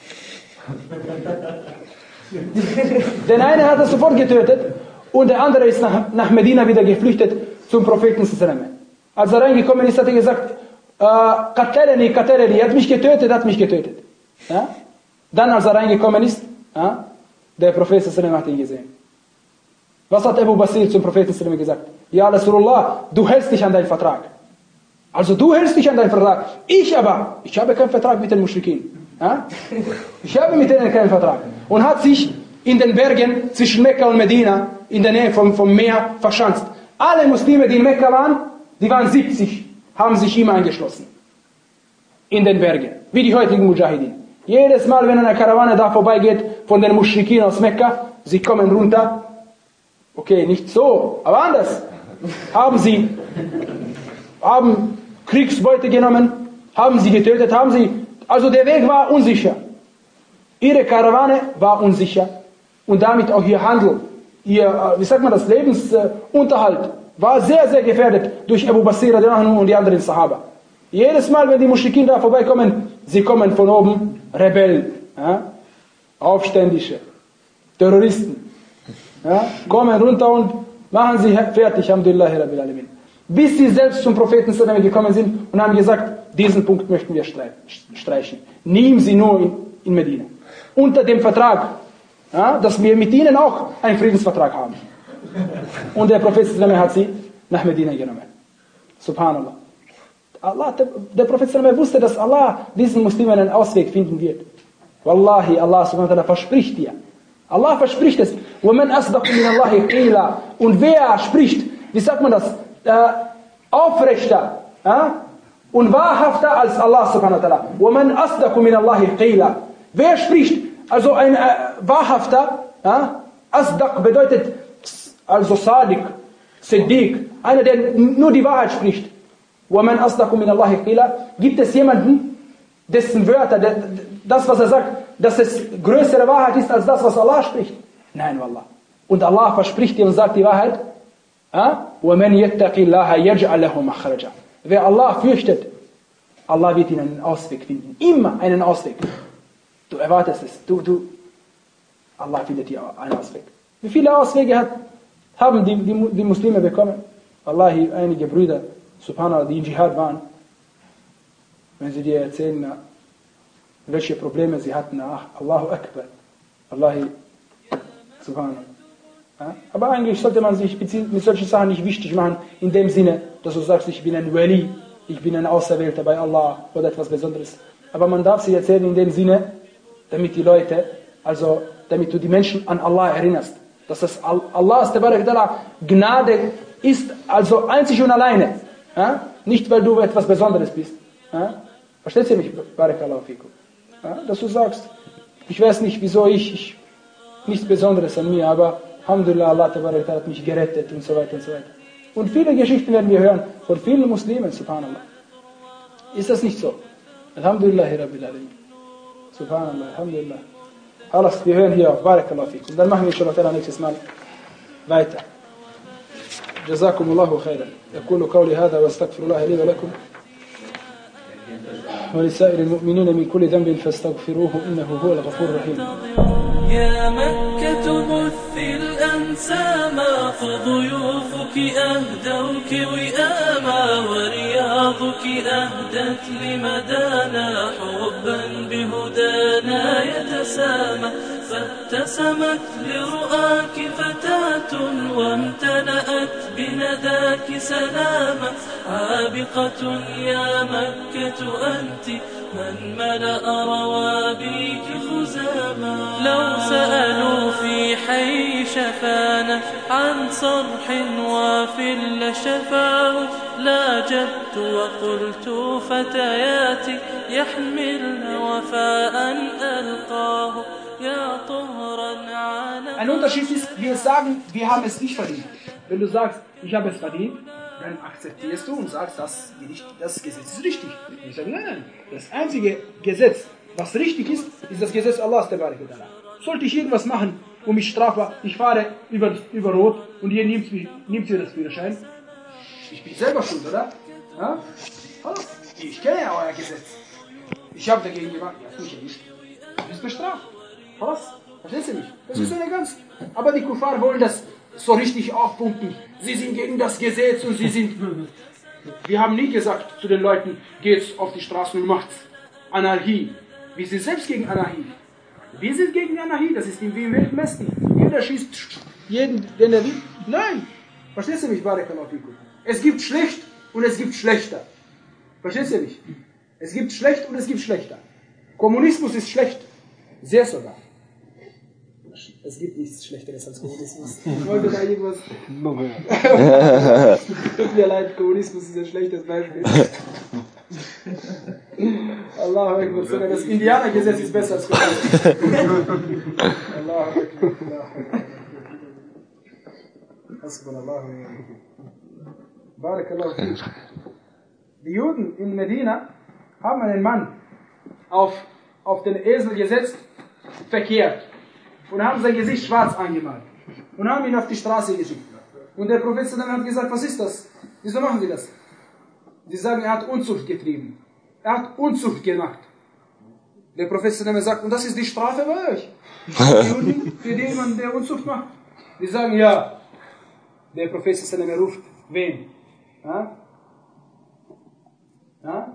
Den einen hat er sofort getötet und der andere ist nach, nach Medina wieder geflüchtet zum Propheten. Als er reingekommen ist, hat er gesagt, Qatalani, Qatalani, er hat mich getötet, hat mich getötet. Ja? Dann, als er reingekommen ist, ja, der Prophet hat ihn gesehen. Was hat Abu Basir zum Propheten gesagt? Ja, Rasulullah, du hältst dich an deinen Vertrag. Also du hältst dich an deinen Vertrag. Ich aber, ich habe keinen Vertrag mit den Muschrikin. Ja? Ich habe mit denen keinen Vertrag. Und hat sich in den Bergen zwischen Mekka und Medina, in der Nähe vom, vom Meer, verschanzt. Alle Muslime, die in Mekka waren, die waren siebzig, haben sich ihm angeschlossen. In den Bergen. Wie die heutigen Mujahideen. Jedes Mal, wenn eine Karawane da vorbeigeht, von den Muschrikin aus Mekka, sie kommen runter. Okay, nicht so, aber anders. Haben sie, haben Kriegsbeute genommen, haben sie getötet, haben sie, also der Weg war unsicher. Ihre Karawane war unsicher. und damit auch ihr Handel, ihr, wie sagt man das, Lebensunterhalt war sehr, sehr gefährdet durch Abu Basir und die anderen Sahaba. Jedes Mal, wenn die Muschrikin da vorbeikommen, sie kommen von oben, Rebellen, ja, Aufständische, Terroristen, ja, kommen runter und machen sie fertig, Alhamdulillah Rabbil Alamin. Bis sie selbst zum Propheten sallallahu alaihi wasallam gekommen sind und haben gesagt, diesen Punkt möchten wir streichen. Nehmen sie nur in, in Medina. Unter dem Vertrag, ja, dass wir mit ihnen auch einen Friedensvertrag haben. Und der Prophet sallallahu alaihi wasallam hat sie nach Medina genommen. Subhanallah. Allah, der, der Prophet sallallahu alaihi wasallam wusste, dass Allah diesen Muslimen einen Ausweg finden wird. Wallahi, Allah subhanahu wa ta'ala verspricht dir. Allah verspricht es. وَمَنْ أَصْدَقُ مِنَ اللَّهِ قِيلًا. Und wer spricht, wie sagt man das, äh, aufrechter äh, und wahrhafter als Allah subhanahu wa ta'ala. وَمَنْ أَصْدَقُ مِنَ اللَّهِ قِيلًا. Wer spricht, also ein äh, wahrhafter, äh, Asdaq bedeutet also Sadiq, Siddiq, einer, der nur die Wahrheit spricht. وَمَنْ أَصْدَقُ مِنَ اللَّهِ قِيلًا. Gibt es jemanden, dessen Wörter, der, das was er sagt, dass es größere Wahrheit ist als das, was Allah spricht? Nein, Wallah. Und Allah verspricht dir und sagt die Wahrheit. وَمَنْ يَتَّقِ اللَّهَ يَجْعَلْ لَهُ مَخْرَجًا. Wer Allah fürchtet, Allah wird ihn einen Ausweg finden. Immer einen Ausweg. Du erwartest es. Du, du, Allah findet dir einen Ausweg. Wie viele Auswege hat, haben die, die, die Muslime bekommen? Wallahi, einige Brüder, subhanallah, die in Dschihad waren, wenn sie dir erzählen, welche Probleme sie hatten, ach, Allahu Akbar, Wallahi, subhanallah. Ja? Aber eigentlich sollte man sich mit solchen Sachen nicht wichtig machen, in dem Sinne, dass du sagst, ich bin ein Wali, ich bin ein Auserwählter bei Allah oder etwas Besonderes. Aber man darf sie erzählen in dem Sinne, damit die Leute, also damit du die Menschen an Allah erinnerst. Dass das Allahs Gnade ist, also einzig und alleine. Ja? Nicht, weil du etwas Besonderes bist. Ja? Verstehst du mich? Barakallahu fikum. Ja? Dass du sagst, ich weiß nicht, wieso ich, ich nichts Besonderes an mir, aber Alhamdulillah, Allah hat mich gerettet und so weiter und so weiter. Und viele Geschichten werden wir hören von vielen Muslimen, subhanallah. Ist das nicht so? Alhamdulillah, Rabbil Alamin. Subhanallah, Alhamdulillah. Alles, wir hören hier auf. Barakallahu fikum. Und dann machen wir inshallah nächstes Mal weiter. جزاكم الله خيرا. أقول قولي هذا واستغفر الله لي ولكم ولسائر المؤمنين من كل ذنب فاستغفروه إنه هو الغفور الرحيم. يا مكة بثي الأنساما فضيوفك أهدوك وئاما ورياضك أهدت لمدانا حبا بهدانا يتسامى فابتسمت لرؤاك فتاة وامتلأت بنداك سلاما عابقة يا مكة أنت من ملأ روابيك خزاما لو سألوا في حي شفانا عن صرح وافل شفاه لاجبت وقلت فتياتي يحملن وفاء ألقاه يا طهرا على. Ein Unterschied ist, wir sagen, wir haben es nicht verdient. Wenn du sagst, ich habe es verdient, dann akzeptierst du und sagst, das, das Gesetz ist richtig. Ich sage, nein, nein, das einzige Gesetz, was richtig ist, ist das Gesetz Allahs. Sollte ich irgendwas machen und mich strafe, ich fahre über, über Rot und ihr nimmt, nimmt ihr das Führerschein, ich bin selber schuld, oder? Ja? Ich kenne ja euer Gesetz. Ich habe dagegen gemacht, ja, mich erwischt. Du bist bestraft. Was? Verstehst du mich? Das ist eine ganz. Aber die Kuffar wollen das so richtig aufpumpen. Sie sind gegen das Gesetz und sie sind. Wir haben nie gesagt zu den Leuten, geht auf die Straßen und macht Anarchie. Wir sind selbst gegen Anarchie. Wir sind gegen Anarchie, das ist wie im Wilden Westen. Jeder schießt jeden, den er will. Nein! Verstehst du mich, Barakallahu fikum? Es gibt schlecht und es gibt schlechter. Verstehst du mich? Es gibt schlecht und es gibt schlechter. Kommunismus ist schlecht. Sehr sogar. Es gibt nichts Schlechteres als Kommunismus. Ich wollte da irgendwas. Tut mir leid, Kommunismus ist ein schlechtes Beispiel. Allahu Akbar, sogar das Indianergesetz ist besser als Kommunismus. Allahu Akbar. Hasbunallahu wa ni'mal. Barakallahu fiik. Die Juden in Medina haben einen Mann auf, auf den Esel gesetzt, verkehrt. und haben sein Gesicht schwarz angemalt und haben ihn auf die Straße geschickt. Und der Prophet hat gesagt, was ist das? Wieso machen Sie das? Sie sagen, er hat Unzucht getrieben. Er hat Unzucht gemacht. Der Prophet sagt, und das ist die Strafe bei euch? Für jemanden, der Unzucht macht. Die sagen, ja. Der Prophet ruft wen? Ja? Ja?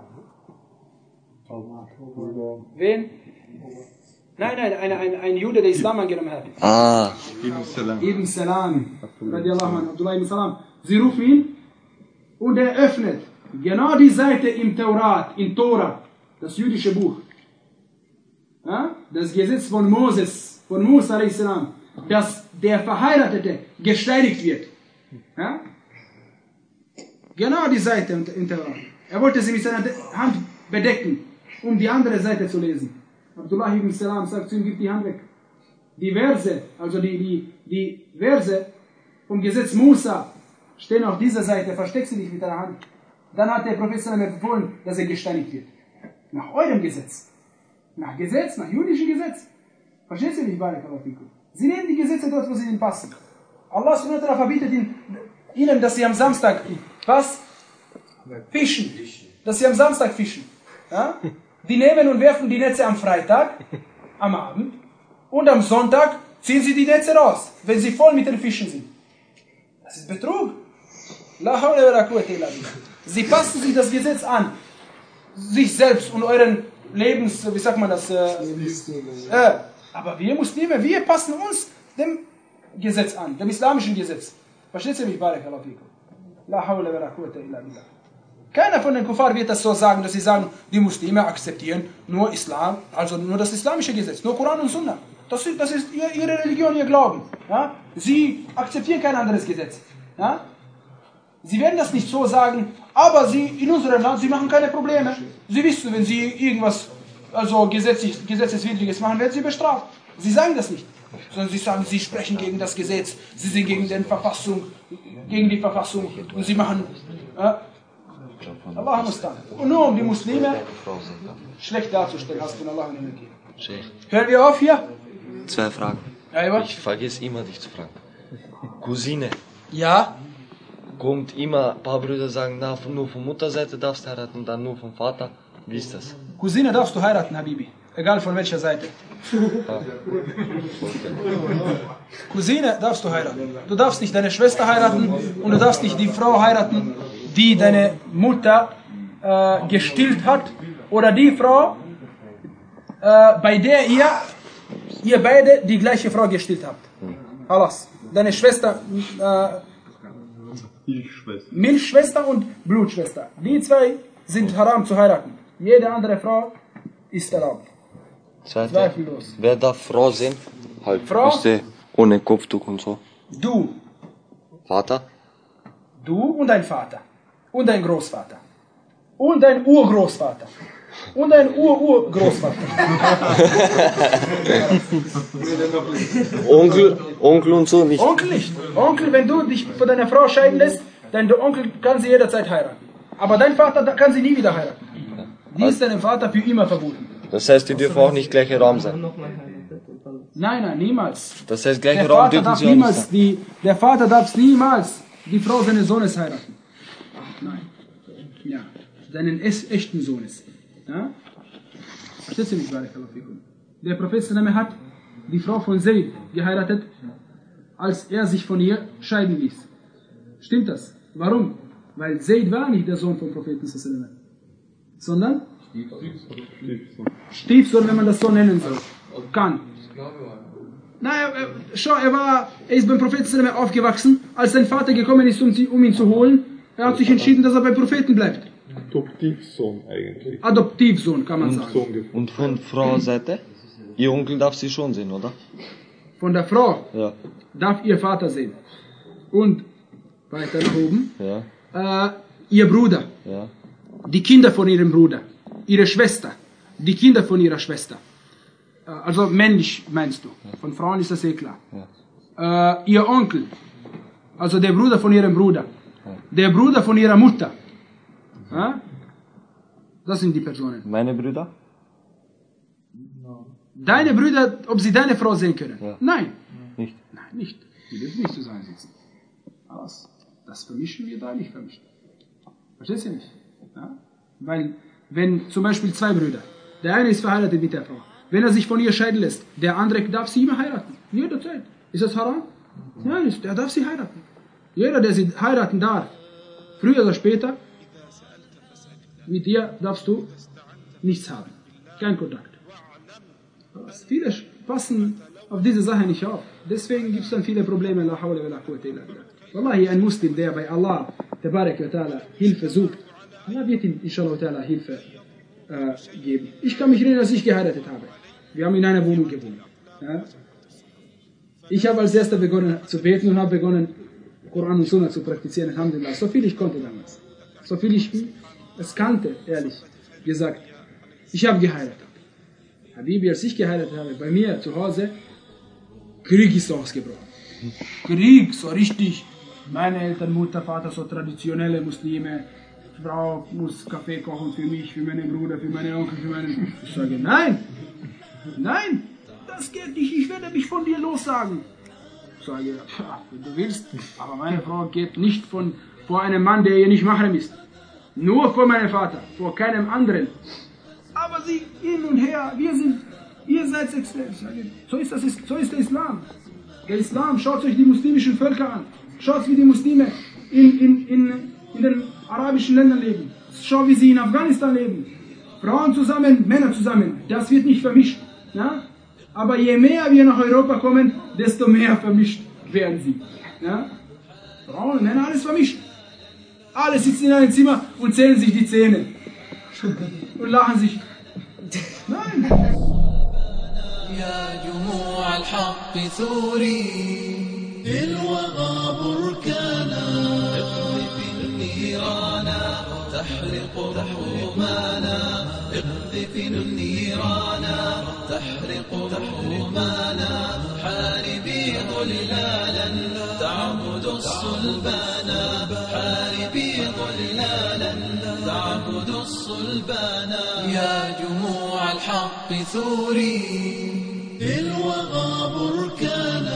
Wen? Nein, nein, ein, ein, ein Jude, der Islam angenommen hat. Ah. Ibn Salam. Ibn Salam. Radiallahu anhu. Abdullah ibn Salam. Sie rufen ihn und er öffnet genau die Seite im Taurat, in Tora, das jüdische Buch. Ja? Das Gesetz von Moses, von Musa a s, dass der Verheiratete gesteinigt wird. Ja? Genau die Seite im Taurat. Er wollte sie mit seiner Hand bedecken, um die andere Seite zu lesen. Abdullah ibn Salam sagt zu ihm, gib die Hand weg. Die Verse, also die, die, die Verse vom Gesetz Musa stehen auf dieser Seite, versteck sie nicht mit deiner Hand. Dann hat der Prophet befohlen, dass er gesteinigt wird. Nach eurem Gesetz. Nach Gesetz, nach jüdischem Gesetz. Versteht ihr nicht, Barakallahu? Sie nehmen die Gesetze dort, wo sie ihnen passen. Allah subhanahu wa ta'ala verbietet ihnen, dass sie am Samstag, was? Fischen. Dass sie am Samstag fischen. Ja? Die nehmen und werfen die Netze am Freitag, am Abend, und am Sonntag ziehen sie die Netze raus, wenn sie voll mit den Fischen sind. Das ist Betrug. La hawla wa la quwwata illa billah. Sie passen sich das Gesetz an. Sich selbst und euren Lebens, wie sagt man das? Äh, äh, aber wir Muslime, wir passen uns dem Gesetz an, dem islamischen Gesetz. Versteht ihr mich, Barakallahu fikum? La hawla wa la quwwata illa billah. Keiner von den Kuffar wird das so sagen, dass sie sagen, die Muslime akzeptieren nur Islam, also nur das islamische Gesetz, nur Koran und Sunna. Das ist, das ist ihre Religion, ihr Glauben. Ja? Sie akzeptieren kein anderes Gesetz. Ja? Sie werden das nicht so sagen, aber sie in unserem Land, sie machen keine Probleme. Sie wissen, wenn sie irgendwas also gesetzlich, Gesetzeswidriges machen, werden sie bestraft. Sie sagen das nicht, sondern sie sagen, sie sprechen gegen das Gesetz, sie sind gegen, den Verfassung, gegen die Verfassung und sie machen... Ja? Allah muss dann. Und nur um die Muslime schlecht darzustellen, hast du Allah in den gegeben. Hören wir auf hier? Zwei Fragen. Ja, ich vergesse immer, dich zu fragen. Cousine. Ja? Kommt immer, ein paar Brüder sagen, na, nur von Mutterseite darfst du heiraten und dann nur vom Vater. Wie ist das? Cousine darfst du heiraten, Habibi. Egal von welcher Seite. Ah. Cousine darfst du heiraten. Du darfst nicht deine Schwester heiraten und du darfst nicht die Frau heiraten, die deine Mutter äh, gestillt hat, oder die Frau, äh, bei der ihr, ihr beide die gleiche Frau gestillt habt. Alles. Deine Schwester, äh, Milchschwester und Blutschwester. Die zwei sind haram zu heiraten. Jede andere Frau ist erlaubt. Zweite, zweifellos. Wer darf Frau sehen? Halt, Frau? Ohne Kopftuch und so. Du. Vater? Du und dein Vater. Und dein Großvater. Und dein Urgroßvater. Und dein Ur-Urgroßvater. Onkel, Onkel und so nicht? Onkel nicht. Onkel, wenn du dich von deiner Frau scheiden lässt, dein Onkel kann sie jederzeit heiraten. Aber dein Vater kann sie nie wieder heiraten. Die ist deinem Vater für immer verboten. Das heißt, die dürfen auch nicht gleicher Raum sein? Nein, nein, niemals. Das heißt, gleicher der Raum Vater dürfen darf sie auch niemals nicht sein? die, Der Vater darf niemals die Frau seines Sohnes heiraten. Nein. Ja, seinen echten Sohnes. Ja? Verstehst du mich, Barakallahu fikum? Der Prophet hat die Frau von Zayd geheiratet, als er sich von ihr scheiden ließ. Stimmt das? Warum? Weil Zayd war nicht der Sohn vom Propheten, sondern Stiefsohn, wenn man das so nennen soll. Kann. Nein, schau, er, war, er ist beim Propheten aufgewachsen, als sein Vater gekommen ist, um, sie, um ihn zu holen. Er hat sich entschieden, dass er beim Propheten bleibt. Adoptivsohn eigentlich. Adoptivsohn, kann man und, sagen. Und von Frau Seite? Ihr Onkel darf sie schon sehen, oder? Von der Frau ja. darf ihr Vater sehen. Und weiter nach oben, ja. äh, ihr Bruder, ja. die Kinder von ihrem Bruder, ihre Schwester, die Kinder von ihrer Schwester. Äh, also männlich meinst du. Ja. Von Frauen ist das eh klar. Ja. Äh, ihr Onkel, also der Bruder von ihrem Bruder, ja. der Bruder von ihrer Mutter. Ja? Das sind die Personen. Meine Brüder? Deine Brüder, ob sie deine Frau sehen können? Ja. Nein. Nicht. Nein, nicht. Die dürfen nicht zusammensitzen. Das, das vermischen wir da nicht vermischen. Verstehst du nicht? Ja? Weil, wenn zum Beispiel zwei Brüder, der eine ist verheiratet mit der Frau, wenn er sich von ihr scheiden lässt, der andere darf sie immer heiraten. Jederzeit. Ist das haram? Nein, der darf sie heiraten. Jeder, der sie heiraten darf, früher oder später, mit ihr darfst du nichts haben. Kein Kontakt. Viele passen auf diese Sache nicht auf. Deswegen gibt es dann viele Probleme. La hawla wa la quwwata illa billah. Wallahi, ein Muslim, der bei Allah Tabarak wa Ta'ala Hilfe sucht, Allah wird ihm inshallah ta'ala Hilfe äh, geben. Ich kann mich erinnern, dass ich geheiratet habe. Wir haben in einer Wohnung gewohnt. Ja? Ich habe als erster begonnen zu beten und habe begonnen, Koran und Sunnah zu praktizieren. Alhamdulillah. So viel ich konnte damals. So viel ich es kannte, ehrlich gesagt. Ich habe geheiratet. Habibi, als ich geheiratet habe, bei mir zu Hause, Krieg ist ausgebrochen. Krieg, so richtig. Meine Eltern, Mutter, Vater, so traditionelle Muslime. Frau muss Kaffee kochen für mich, für meinen Bruder, für meinen Onkel, für meinen... Ich sage, nein, nein, das geht nicht, ich werde mich von dir lossagen. Ich sage, ja, wenn du willst, aber meine Frau geht nicht von, vor einem Mann, der ihr nicht Mahram ist. Nur vor meinem Vater, vor keinem anderen. Aber sie hin und her, wir sind, ihr seid extrem. So ist, das, so ist der Islam. Der Islam, schaut euch die muslimischen Völker an. Schaut, wie die Muslime in, in, in, in den arabischen Ländern leben. Schaut, wie sie in Afghanistan leben. Frauen zusammen, Männer zusammen. Das wird nicht vermischt. Ja? Aber je mehr wir nach Europa kommen, desto mehr vermischt werden sie. Ja? Frauen, Männer, alles vermischt. Alle sitzen in einem Zimmer und zählen sich die Zähne. Und lachen sich. Nein. يا جموع الحق ثوري للوغى بركانا اقذف النيران تحرق رحومانا اقذف النيران تحرق رحومانا حاربي ظلالا تعبد الصلبانا حاربي ظلالا تعبد الصلبانا يا جموع الحق ثوري للوغى بركانا